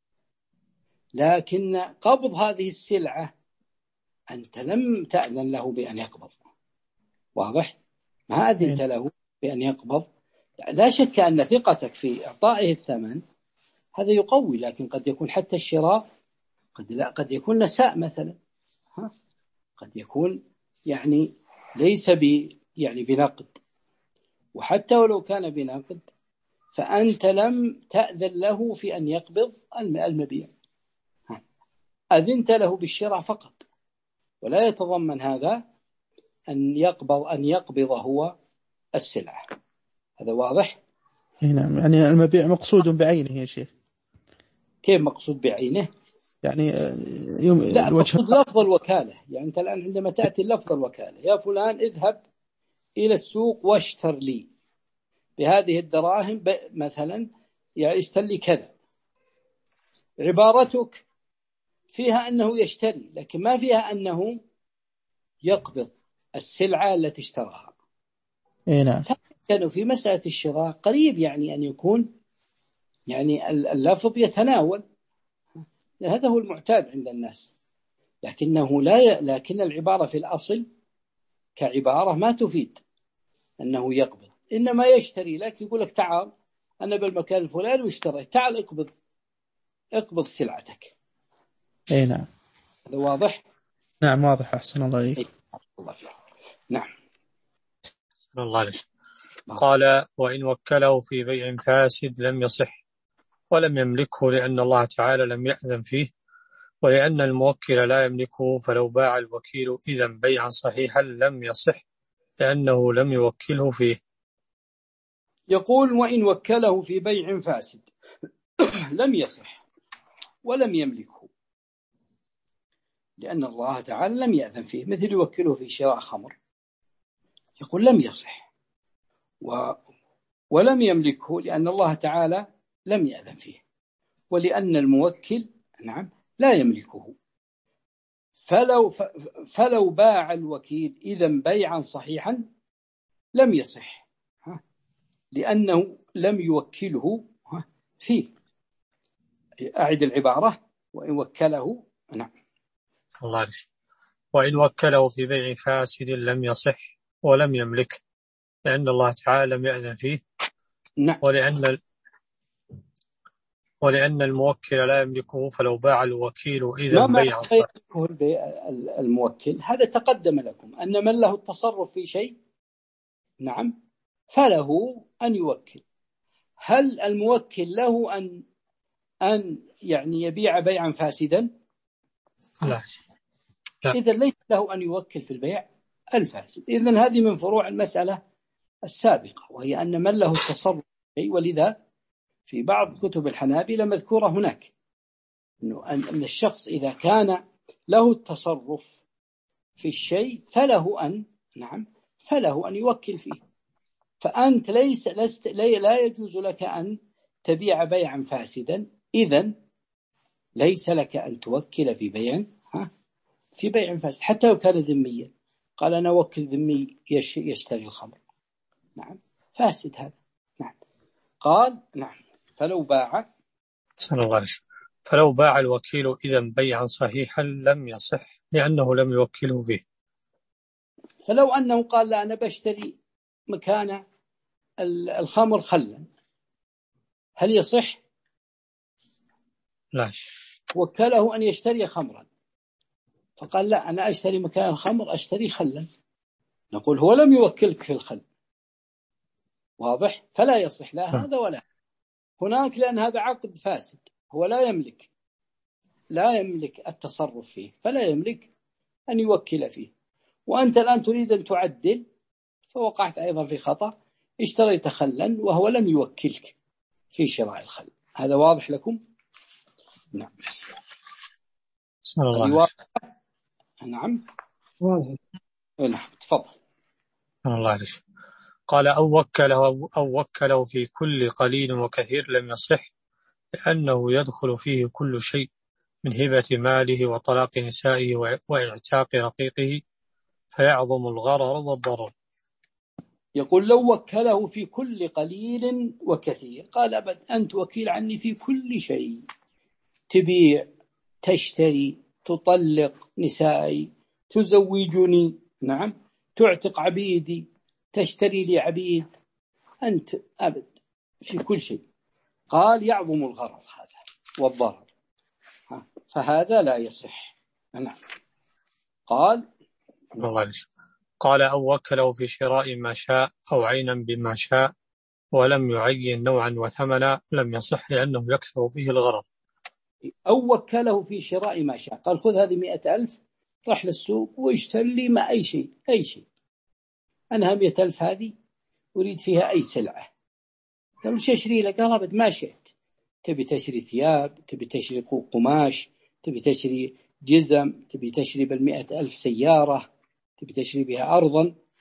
لكن قبض هذه السلعة أنت لم تأذن له بأن يقبض. واضح؟ ما أذنت له بأن يقبض. لا شك أن ثقتك في إعطائه الثمن هذا يقوي، لكن قد يكون حتى الشراء قد لا قد يكون نساء مثلا، ها قد يكون يعني ليس ب يعني بنقد، وحتى ولو كان بنقد فأنت لم تأذن له في أن يقبض المبيع، أذنت له بالشراء فقط، ولا يتضمن هذا أن يقبض أن يقبض هو السلعة. هذا واضح؟ نعم، يعني المبيع مقصود بعينه يا شيخ. كيف مقصود بعينه؟ يعني يوم لا، مقصود لفظ الوكالة. يعني أنت الآن عندما تأتي لفظ الوكالة، يا فلان اذهب إلى السوق واشتر لي بهذه الدراهم مثلا، يعني اشتر لي كذا. عبارتك فيها أنه يشتري، لكن ما فيها أنه يقبض السلعة التي اشتراها. إيه نعم. كانوا في مسألة الشراء قريب يعني أن يكون يعني اللفظ يتناول، هذا هو المعتاد عند الناس، لكنه لا ي... لكن العبارة في الأصل كعبارة ما تفيد أنه يقبض، إنما يشتري لك، يقول لك تعال أنا بالمكان الفلاني واشتري، تعال اقبض اقبض سلعتك. اي نعم. هذا واضح؟ نعم واضح، أحسن الله عليك. الله فيك. نعم. الله عليك. قال وإن وكله في بيع فاسد لم يصح ولم يملكه، لأن الله تعالى لم يأذن فيه، ولأن الموكل لا يملكه، فلو باع الوكيل إذن بيعا صحيحا لم يصح لأنه لم يوكله فيه. يقول وإن وكله في بيع فاسد لم يصح ولم يملكه، لأن الله تعالى لم يأذن فيه، مثل يوكله في شراء خمر، يقول لم يصح و... ولم يملكه لأن الله تعالى لم يأذن فيه، ولأن الموكل نعم لا يملكه. فلو, ف... فلو باع الوكيل إذن بيعا صحيحا لم يصح، لأنه لم يوكله فيه. أعد العبارة وإن وكله. نعم. الله عليك. وإن وكله في بيع فاسد لم يصح ولم يملك، لأن الله تعالى لم يأذن فيه. نعم. ولأن ولأن الموكل لا يملكه، فلو باع الوكيل إذا بيع صحيح. الموكل هذا تقدم لكم أن من له التصرف في شيء نعم فله أن يوكل. هل الموكل له أن أن يعني يبيع بيعا فاسدا؟ لا. لا. إذن ليس له أن يوكل في البيع الفاسد. إذن هذه من فروع المسألة السابقة، وهي أن من له التصرف في شيء، ولذا في بعض كتب الحنابلة مذكورة هناك أنه أن الشخص إذا كان له التصرف في الشيء فله أن نعم فله أن يوكل فيه. فأنت ليس لست لا يجوز لك أن تبيع بيعا فاسدا، إذن ليس لك أن توكل في بيع ها في بيع فاسد حتى لو كان ذميا. قال أنا وكل ذمي يشتري الخمر، نعم فاسد هذا. نعم. قال نعم فلو باع صلى الله عليه وسلم فلو باع الوكيل إذن بيعا صحيحا لم يصح لأنه لم يوكله فيه. فلو أنه قال لا أنا بشتري مكان الخمر خلا، هل يصح؟ لا. وكله أن يشتري خمرا، فقال لا أنا أشتري مكان الخمر أشتري خلا، نقول هو لم يوكلك في الخل. واضح؟ فلا يصح لا هذا ولا هناك، لأن هذا عقد فاسد، هو لا يملك لا يملك التصرف فيه، فلا يملك أن يوكل فيه. وأنت الآن تريد أن تعدل، فوقعت أيضا في خطأ، اشتريت خلا وهو لم يوكلك في شراء الخل. هذا واضح لكم؟ نعم. صلى الله عليه وسلم. نعم واضح. نعم تفضل. صلى الله عليه وسلم. قال أو وكله أو وكله في كل قليل وكثير لم يصح، لأنه يدخل فيه كل شيء من هبة ماله وطلاق نسائه واعتاق رقيقه، فيعظم الغرر والضرر. يقول لو وكله في كل قليل وكثير، قال أبد أنت وكيل عني في كل شيء، تبيع تشتري تطلق نسائي تزوجني نعم تعتق عبيدي تشتري لي عبيد، أنت أبد في كل شيء. قال يعظم الغرر هذا والضرر، فهذا لا يصح. نعم. قال قال أو وكله في شراء ما شاء أو عينا بما شاء ولم يعين نوعا وثمنا لم يصح، لأنه يكثر فيه الغرر. أو وكله في شراء ما شاء، قال خذ هذه مئة ألف راح للسوق واشتري لي ما أي شيء أي شيء، أنا مئة ألف هذه أريد فيها أي سلعة، قال وش أشري لك؟ قال أبد ما شئت، تبي تشري ثياب، تبي تشري قماش، تبي تشري جزم، تبي تشري بالمئة ألف سيارة، تبي تشري بها أرضا،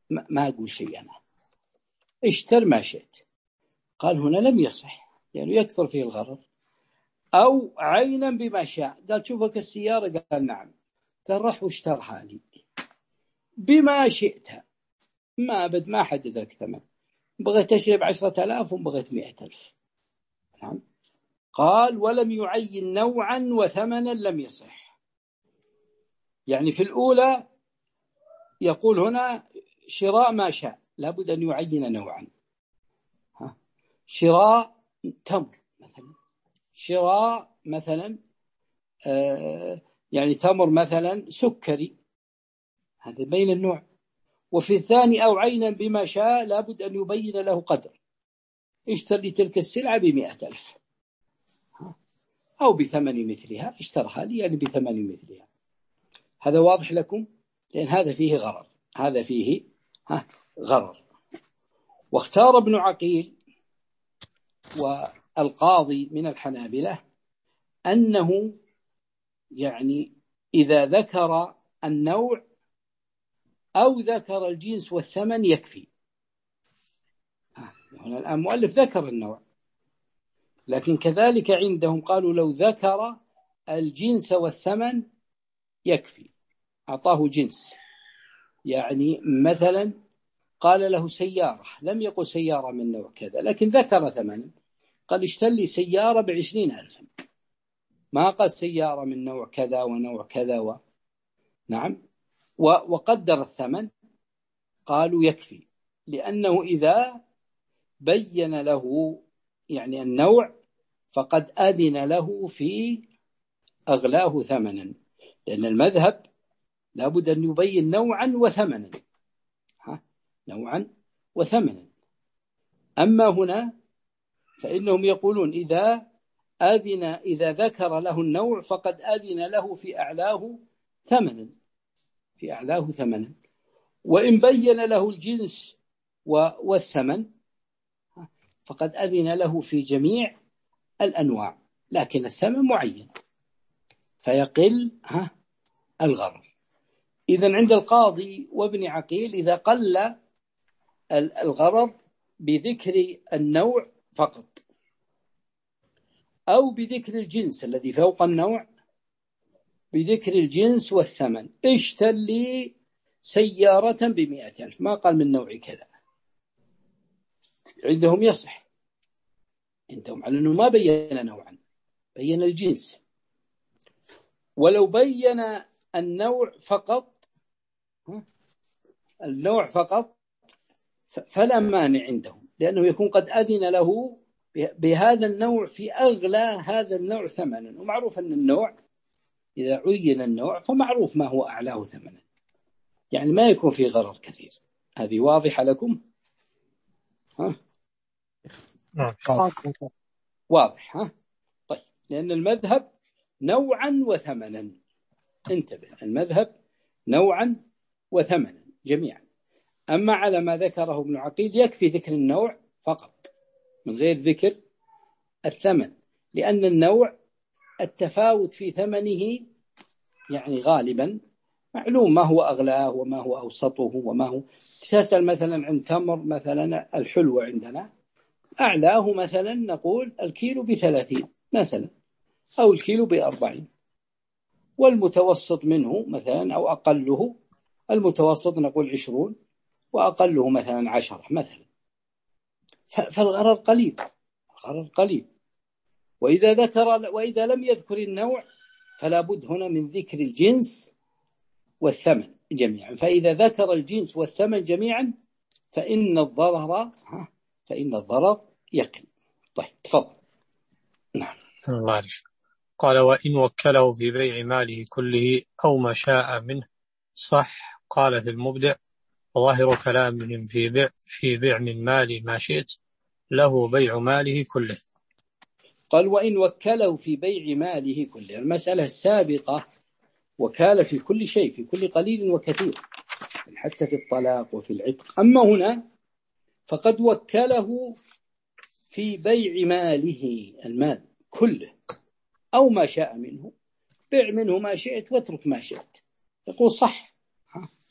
ما أقول شيء أنا، اشتر ما شئت. قال هنا لم يصح يعني يكثر فيه الغرر. أو عينا بما شاء، قال شوفك السيارة، قال نعم، قال رح واشترها لي بما شئت، ما أبد ما حدد لك ثمن، بغيت تشرب عشرة آلاف وبغيت مئة ألف. نعم. قال ولم يعين نوعا وثمنا لم يصح. يعني في الأولى يقول هنا شراء ما شاء، لابد أن يعين نوعا. ها. شراء تمر مثلا، شراء مثلا آه يعني تمر مثلا سكري، هذا بين النوع. وفي الثاني أو عينا بما شاء لابد أن يبين له قدر، اشتري تلك السلعة بمئة ألف أو بثمن مثلها، اشترها لي يعني بثمن مثلها. هذا واضح لكم؟ لأن هذا فيه غرر، هذا فيه ها غرر. واختار ابن عقيل والقاضي من الحنابلة أنه يعني إذا ذكر النوع أو ذكر الجنس والثمن يكفي. هنا الآن مؤلف ذكر النوع، لكن كذلك عندهم قالوا لو ذكر الجنس والثمن يكفي. أعطاه جنس، يعني مثلا قال له سيارة، لم يقل سيارة من نوع كذا، لكن ذكر ثمنا، قال اشتري لي سيارة بعشرين ألفا، ما قال سيارة من نوع كذا ونوع كذا و... نعم. وقدر الثمن، قالوا يكفي، لأنه إذا بين له يعني النوع فقد أذن له في أغلاه ثمنا، لأن المذهب لابد أن يبين نوعا وثمنا، ها؟ نوعا وثمنا. أما هنا فإنهم يقولون إذا أذن إذا ذكر له النوع فقد أذن له في أعلاه ثمنا، في أعلاه ثمنا. وإن بين له الجنس والثمن فقد أذن له في جميع الأنواع، لكن الثمن معين فيقل ها الغرر. إذن عند القاضي وابن عقيل إذا قل الغرر بذكر النوع فقط أو بذكر الجنس الذي فوق النوع، بذكر الجنس والثمن، اشتر لي سيارة بمئة ألف، ما قال من نوع كذا، عندهم يصح، عندهم على أنه ما بين نوعا، بين الجنس. ولو بين النوع فقط، النوع فقط فلا مانع عندهم، لأنه يكون قد أذن له بهذا النوع في أغلى هذا النوع ثمنا، ومعروف أن النوع إذا عين النوع فمعروف ما هو أعلاه ثمنا، يعني ما يكون في غرر كثير. هذه واضحة لكم؟ ها؟ واضح ها؟ طيب، لأن المذهب نوعا وثمنا، انتبه، المذهب نوعا وثمنا جميعا. أما على ما ذكره ابن عقيل يكفي ذكر النوع فقط من غير ذكر الثمن، لأن النوع التفاوت في ثمنه يعني غالبا معلوم، ما هو أغلاه وما هو أوسطه وما هو. تسأل مثلا عن تمر مثلا الحلوة عندنا، أعلاه مثلا نقول الكيلو بثلاثين مثلا، أو الكيلو بأربعين، والمتوسط منه مثلا أو أقله، المتوسط نقول عشرون وأقله مثلا عشرة مثلا. فالغرر قليل، الغرر قليل. وإذا ذكر وإذا لم يذكر النوع فلا بد هنا من ذكر الجنس والثمن جميعا، فإذا ذكر الجنس والثمن جميعا فإن الضرر فإن الضرر يقل. طيب تفضل. نعم. الله يرحمه. قال وإن وكله في بيع ماله كله أو ما شاء منه صح. قال في المبدع وظاهر كلامهم في بيع في بيع من مالي ما شئت له بيع ماله كله. قال وإن وكله في بيع ماله كله، المسألة السابقة وكالة في كل شيء، في كل قليل وكثير، حتى في الطلاق وفي العتق. أما هنا فقد وكله في بيع ماله، المال كله أو ما شاء منه، بيع منه ما شئت واترك ما شئت. يقول صح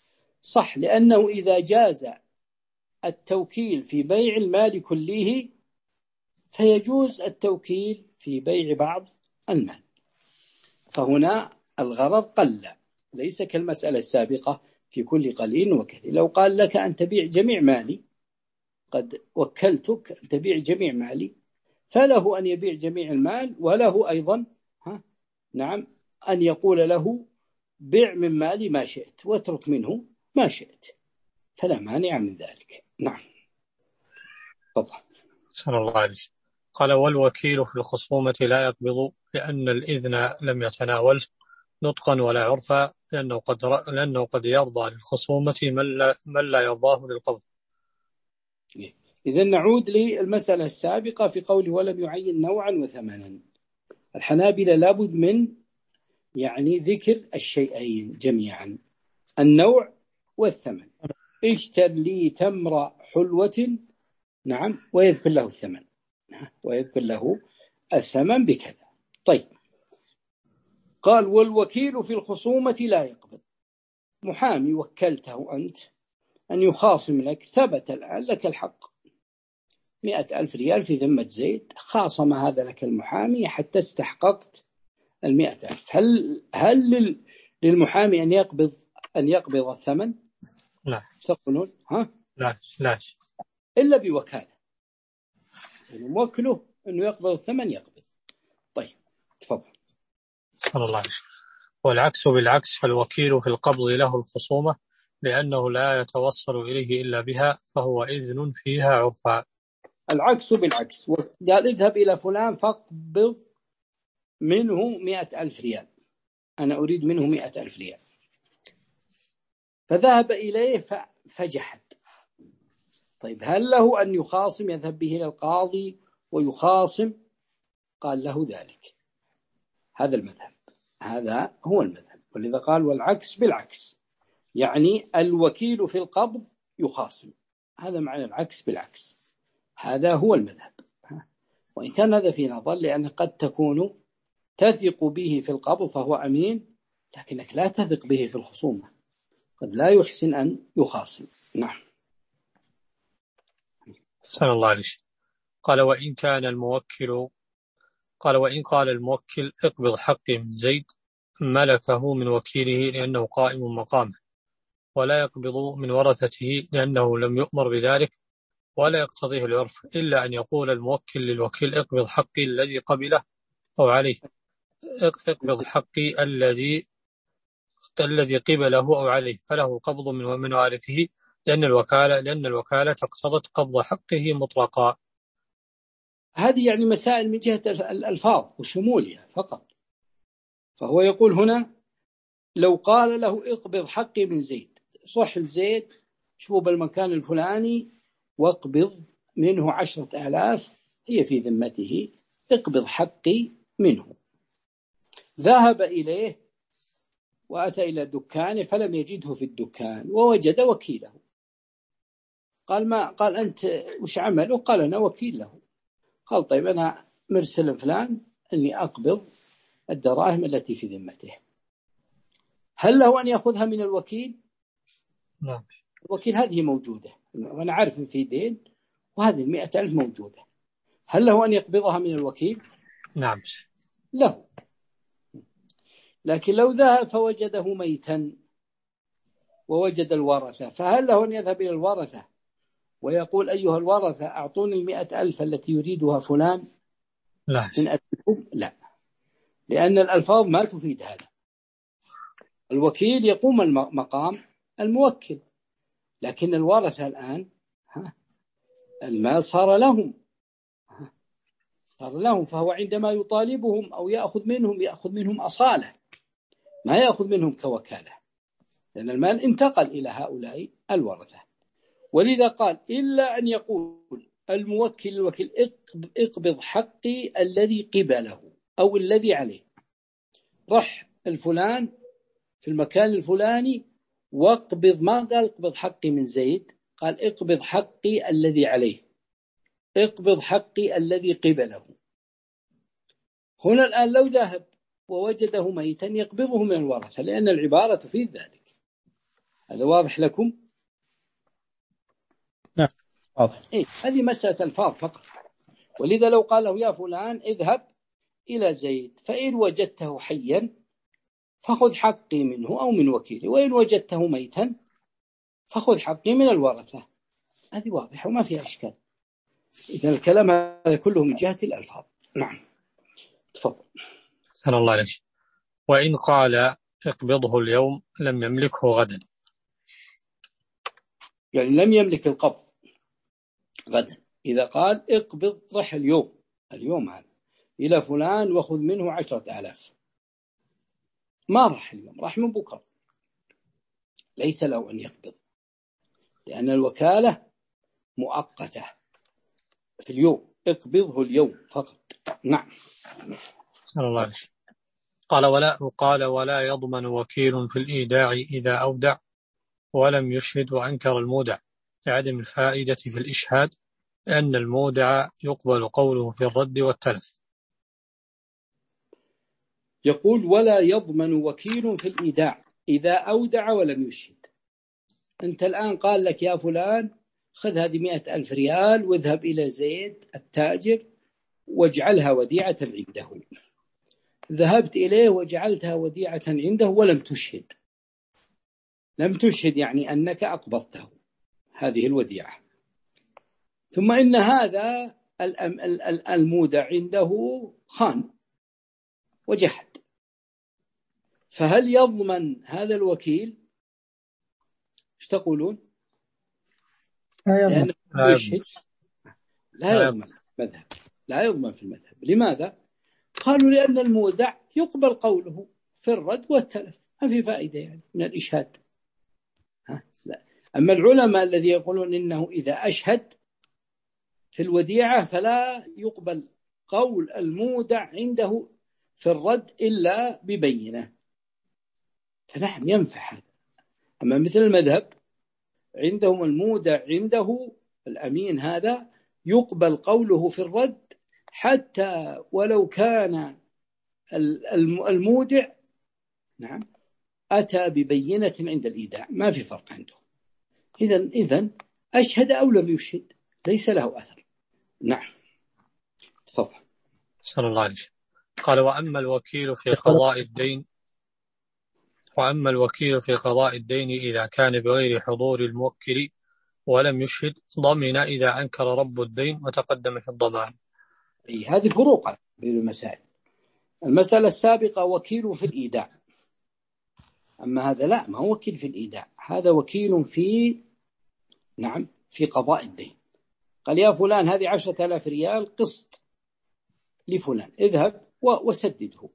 صح، لأنه إذا جاز التوكيل في بيع المال كله فيجوز التوكيل في بيع بعض المال، فهنا الغرض قل، ليس كالمسألة السابقة في كل قليل وكثير. لو قال لك أن تبيع جميع مالي، قد وكلتك أن تبيع جميع مالي، فله أن يبيع جميع المال، وله أيضا ها نعم أن يقول له بيع من مالي ما شئت واترك منه ما شئت، فلا مانع من ذلك. نعم تفضل. صلى الله عليه وسلم. قال والوكيل في الخصومة لا يقبض لأن الإذن لم يتناوله نطقا ولا عرفا، لأنه قد, لأنه قد يرضى للخصومة من لا, من لا يرضاه للقبض. إذن نعود للمسألة السابقة في قوله ولم يعين نوعا وثمنا. الحنابلة لابد من يعني ذكر الشيئين جميعا، النوع والثمن. اشتر لي تمر حلوة، نعم، ويذكر له الثمن، ويذكر له الثمن بكذا. طيب، قال والوكيل في الخصومة لا يقبض. محامي وكلته أنت أن يخاصم لك، ثبت الآن لك الحق مئة ألف ريال في ذمة زيد، خاصم هذا لك المحامي حتى استحققت المئة ألف. هل هل للمحامي أن يقبض أن يقبض الثمن؟ لا. تقولون ها؟ لا لا إلا بوكالة، يعني موكله أنه يقبض الثمن يقبض. طيب تفضل. صلى الله عليه وسلم. والعكس بالعكس، فالوكيل في القبض له الخصومة لأنه لا يتوصل إليه إلا بها، فهو إذن فيها عرفا. العكس بالعكس، قال اذهب إلى فلان فاقبض منه مئة ألف ريال، أنا أريد منه مئة ألف ريال، فذهب إليه فجحد. طيب هل له أن يخاصم، يذهب به إلى القاضي ويخاصم؟ قال له ذلك. هذا المذهب، هذا هو المذهب. ولذا قال والعكس بالعكس، يعني الوكيل في القبض يخاصم، هذا معنى العكس بالعكس، هذا هو المذهب. وإن كان هذا في نظر، لأن قد تكون تثق به في القبض فهو أمين، لكنك لا تثق به في الخصومة، قد لا يحسن أن يخاصم. نعم. صلى الله عليه وسلم. قال وإن كان الموكل قال وإن قال الموكل اقبض حقي من زيد ملكه من وكيله لأنه قائم مقامه، ولا يقبض من ورثته لأنه لم يؤمر بذلك، ولا يقتضيه العرف إلا أن يقول الموكل للوكيل اقبض حقي الذي قبله أو عليه، اقبض حقي الذي الذي قبله أو عليه، فله قبض من وارثه، لأن الوكالة لأن الوكالة اقتضت قبض حقه مطلقا. هذه يعني مسائل من جهة الألفاظ وشمولها فقط. فهو يقول هنا لو قال له اقبض حقي من زيد، صح لزيد شوف بالمكان الفلاني واقبض منه عشرة آلاف هي في ذمته، اقبض حقي منه. ذهب إليه وأتى إلى دكانه فلم يجده في الدكان ووجد وكيله. قال ما قال أنت وش عمله؟ قال أنا وكيل له. قال طيب أنا مرسل فلان أني أقبض الدراهم التي في ذمته، هل له أن يأخذها من الوكيل؟ نعم. الوكيل هذه موجودة وأنا عارف في دين وهذه المئة ألف موجودة، هل له أن يقبضها من الوكيل؟ نعم له. لكن لو ذهب فوجده ميتا ووجد الورثة، فهل له أن يذهب إلى الورثة ويقول أيها الورثة أعطوني المئة ألف التي يريدها فلان لا. من أبيكم؟ لا، لأن الألفاظ ما تفيد هذا. الوكيل يقوم مقام الموكل، لكن الورثة الآن المال صار لهم صار لهم فهو عندما يطالبهم أو يأخذ منهم يأخذ منهم أصالة، ما يأخذ منهم كوكالة، لأن المال انتقل إلى هؤلاء الورثة. ولذا قال إلا أن يقول الموكل الوكيل اقبض حقي الذي قبله أو الذي عليه، رح الفلان في المكان الفلاني واقبض، ما قال اقبض حقي من زيد، قال اقبض حقي الذي عليه، اقبض حقي الذي قبله. هنا الآن لو ذهب ووجده ميتا يقبضه من الورثة، لأن العبارة تفيد ذلك. هذا واضح لكم؟ نعم واضح. إيه هذه مسألة الفاظ فقط. ولذا لو قال له يا فلان اذهب إلى زيد فإن وجدته حيا فخذ حقي منه أو من وكيلي، وإن وجدته ميتا فخذ حقي من الورثة. هذه واضحة وما فيها إشكال. إذا الكلام هذا كله من جهة الألفاظ. نعم تفضل. سلام الله عليك. وإن قال اقبضه اليوم لم يملكه غدا، يعني لم يملك القبض غدا. إذا قال اقبض رح اليوم اليوم هذا إلى فلان وخذ منه عشرة آلاف، ما راح اليوم، راح من بكرة، ليس له أن يقبض، لأن الوكالة مؤقتة في اليوم، اقبضه اليوم فقط. نعم. سلام الله عليك. قال ولا قال ولا يضمن وكيل في الإيداع إذا أودع ولم يشهد وأنكر المودع لعدم الفائدة في الإشهاد، لأن المودع يقبل قوله في الرد والتلف. يقول ولا يضمن وكيل في الإيداع إذا أودع ولم يشهد. أنت الآن قال لك يا فلان خذ هذه مئة ألف ريال واذهب إلى زيد التاجر واجعلها وديعة عنده. ذهبت إليه وجعلتها وديعة عنده ولم تشهد. لم تشهد يعني أنك أقبضته هذه الوديعة. ثم إن هذا المودع عنده خان وجحد، فهل يضمن هذا الوكيل؟ ايش تقولون؟ لا يضمن. لا يشهد. لا يضمن مذهب، لا يضمن في المذهب. لماذا؟ قالوا لأن المودع يقبل قوله في الرد والتلف، ما في فائدة يعني من الإشهاد. ها؟ لا. أما العلماء الذي يقولون إنه إذا أشهد في الوديعة فلا يقبل قول المودع عنده في الرد إلا ببينة، فنعم ينفع هذا. أما مثل المذهب عندهم المودع عنده الأمين هذا يقبل قوله في الرد حتى ولو كان المودع نعم أتى ببينة عند الإيداع، ما في فرق عنده. إذن إذن أشهد أو لم يشهد ليس له أثر. نعم تفضل. صلى الله عليه وسلم. قال وأما الوكيل في قضاء الدين وأما الوكيل في قضاء الدين إذا كان بغير حضور الموكل ولم يشهد ضمن إذا أنكر رب الدين وتقدم في الضمان. أي هذه فروق بين المسائل. المسألة السابقة وكيل في الإيداع، أما هذا لا، ما هو وكيل في الإيداع، هذا وكيل في نعم في قضاء الدين. قال يا فلان هذه عشرة آلاف ريال قسط لفلان، اذهب وسدده.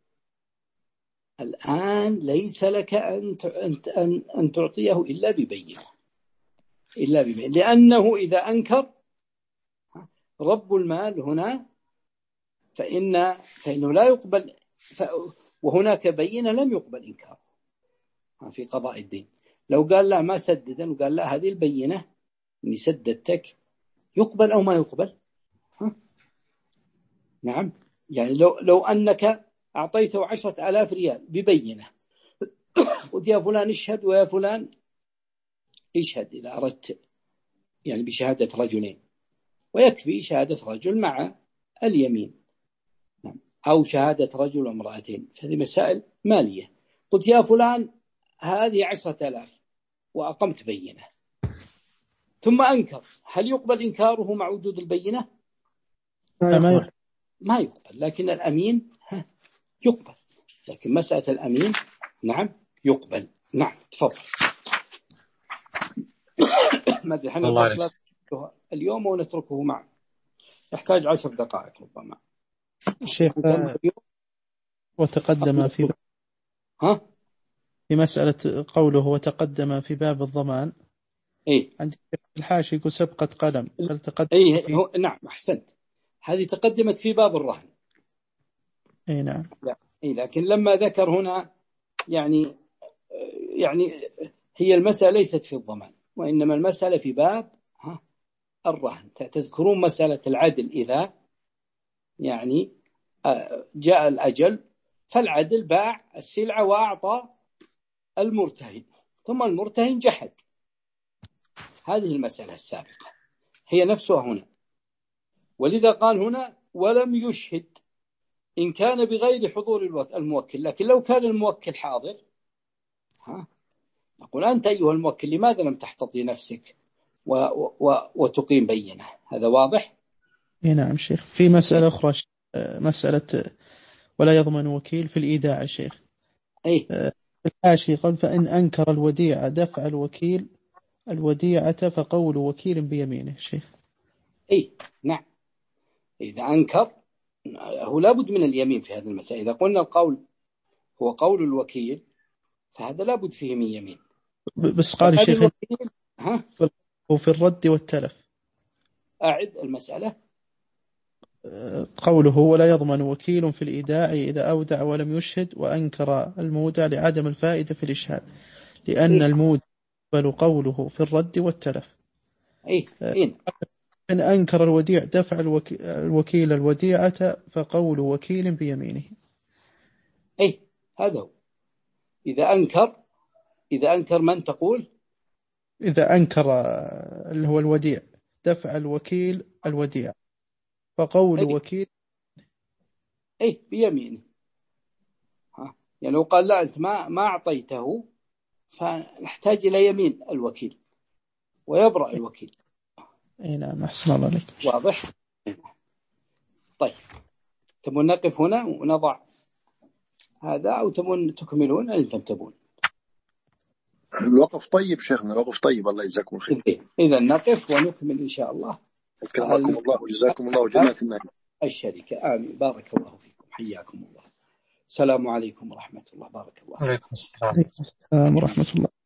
الآن ليس لك أن أن أن تعطيه إلا ببينة، إلا ببينة، لأنه إذا أنكر رب المال هنا فإن فإنه لا يقبل، وهناك بينة لم يقبل إنكاره في قضاء الدين. لو قال لا ما سددا وقال لا هذه البينة إني سددتك، يقبل أو ما يقبل؟ ها؟ نعم. يعني لو لو أنك أعطيته عشرة آلاف ريال ببينة قلت يا فلان اشهد ويا فلان اشهد إذا أردت يعني بشهادة رجلين، ويكفي شهادة رجل مع اليمين أو شهادة رجل وامرأتين، فهذه مسائل مالية. قلت يا فلان هذه عشرة آلاف وأقمت بينة ثم أنكر، هل يقبل إنكاره مع وجود البينة؟ ما يقبل. ما يقبل. لكن الأمين يقبل، لكن مسألة الأمين نعم يقبل. نعم تفضل. ماذا حنا اليوم ونتركه معه، يحتاج عشر دقائق ربما. الشيخ وتقدم في ها في مسألة قوله وتقدم في باب الضمان. إيه عندي الحاشي يقول سبقة قلم، هل تقدم؟ إيه في... هو... نعم أحسنت، هذه تقدمت في باب الرهن. إيه نعم. لا. إيه لكن لما ذكر هنا يعني يعني هي المسألة ليست في الضمان، وإنما المسألة في باب ها الرهن. تذكرون مسألة العدل إذا يعني جاء الأجل فالعدل باع السلعة وأعطى المرتهن، ثم المرتهن جحد. هذه المسألة السابقة هي نفسها هنا، ولذا قال هنا ولم يشهد إن كان بغير حضور الموكل. لكن لو كان الموكل حاضر ها نقول أنت أيها الموكل لماذا لم تحتط لنفسك و و وتقيم بينة؟ هذا واضح؟ نعم شيخ. في مسألة أخرى، مسألة ولا يضمن وكيل في الإيداع شيخ. أي الحاشي قال فإن أنكر الوديعة دفع الوكيل الوديعة فقول وكيل بيمينه شيخ. أي نعم، إذا أنكر هو لابد من اليمين في هذه المسألة. إذا قلنا القول هو قول الوكيل فهذا لابد فيه من يمين. بس قال الشيخ ها وفي الرد والتلف. أعد المسألة. قوله ولا يضمن وكيل في الإيداع إذا أودع ولم يشهد وأنكر المودع لعدم الفائدة في الإشهاد، لأن إيه؟ المودع يقبل قوله في الرد والتلف. إيه؟ إيه؟ إن أنكر الوديع دفع الوكيل الوديعة فقول وكيل بيمينه. إيه هذا هو. إذا أنكر إذا أنكر من تقول؟ إذا أنكر اللي هو الوديع دفع الوكيل الوديع فقول إيه؟ وكيل إيه بيمينه. ها يعني لو قال لا أنت ما ما أعطيته فنحتاج إلى يمين الوكيل ويبرأ الوكيل. اي نعم احسن الله عليكم. واضح. طيب تبون نقف هنا ونضع هذا او تبون تكملون؟ انتم تبون. الوقف طيب شيخنا، الوقف طيب، الله يجزاكم الخير. اذا نقف ونكمل ان شاء الله. اكرمكم الله وجزاكم الله جنة النعيم. الشركة آمين. بارك الله فيكم، حياكم الله. السلام عليكم ورحمة الله. بارك الله. عليكم السلام ورحمة الله.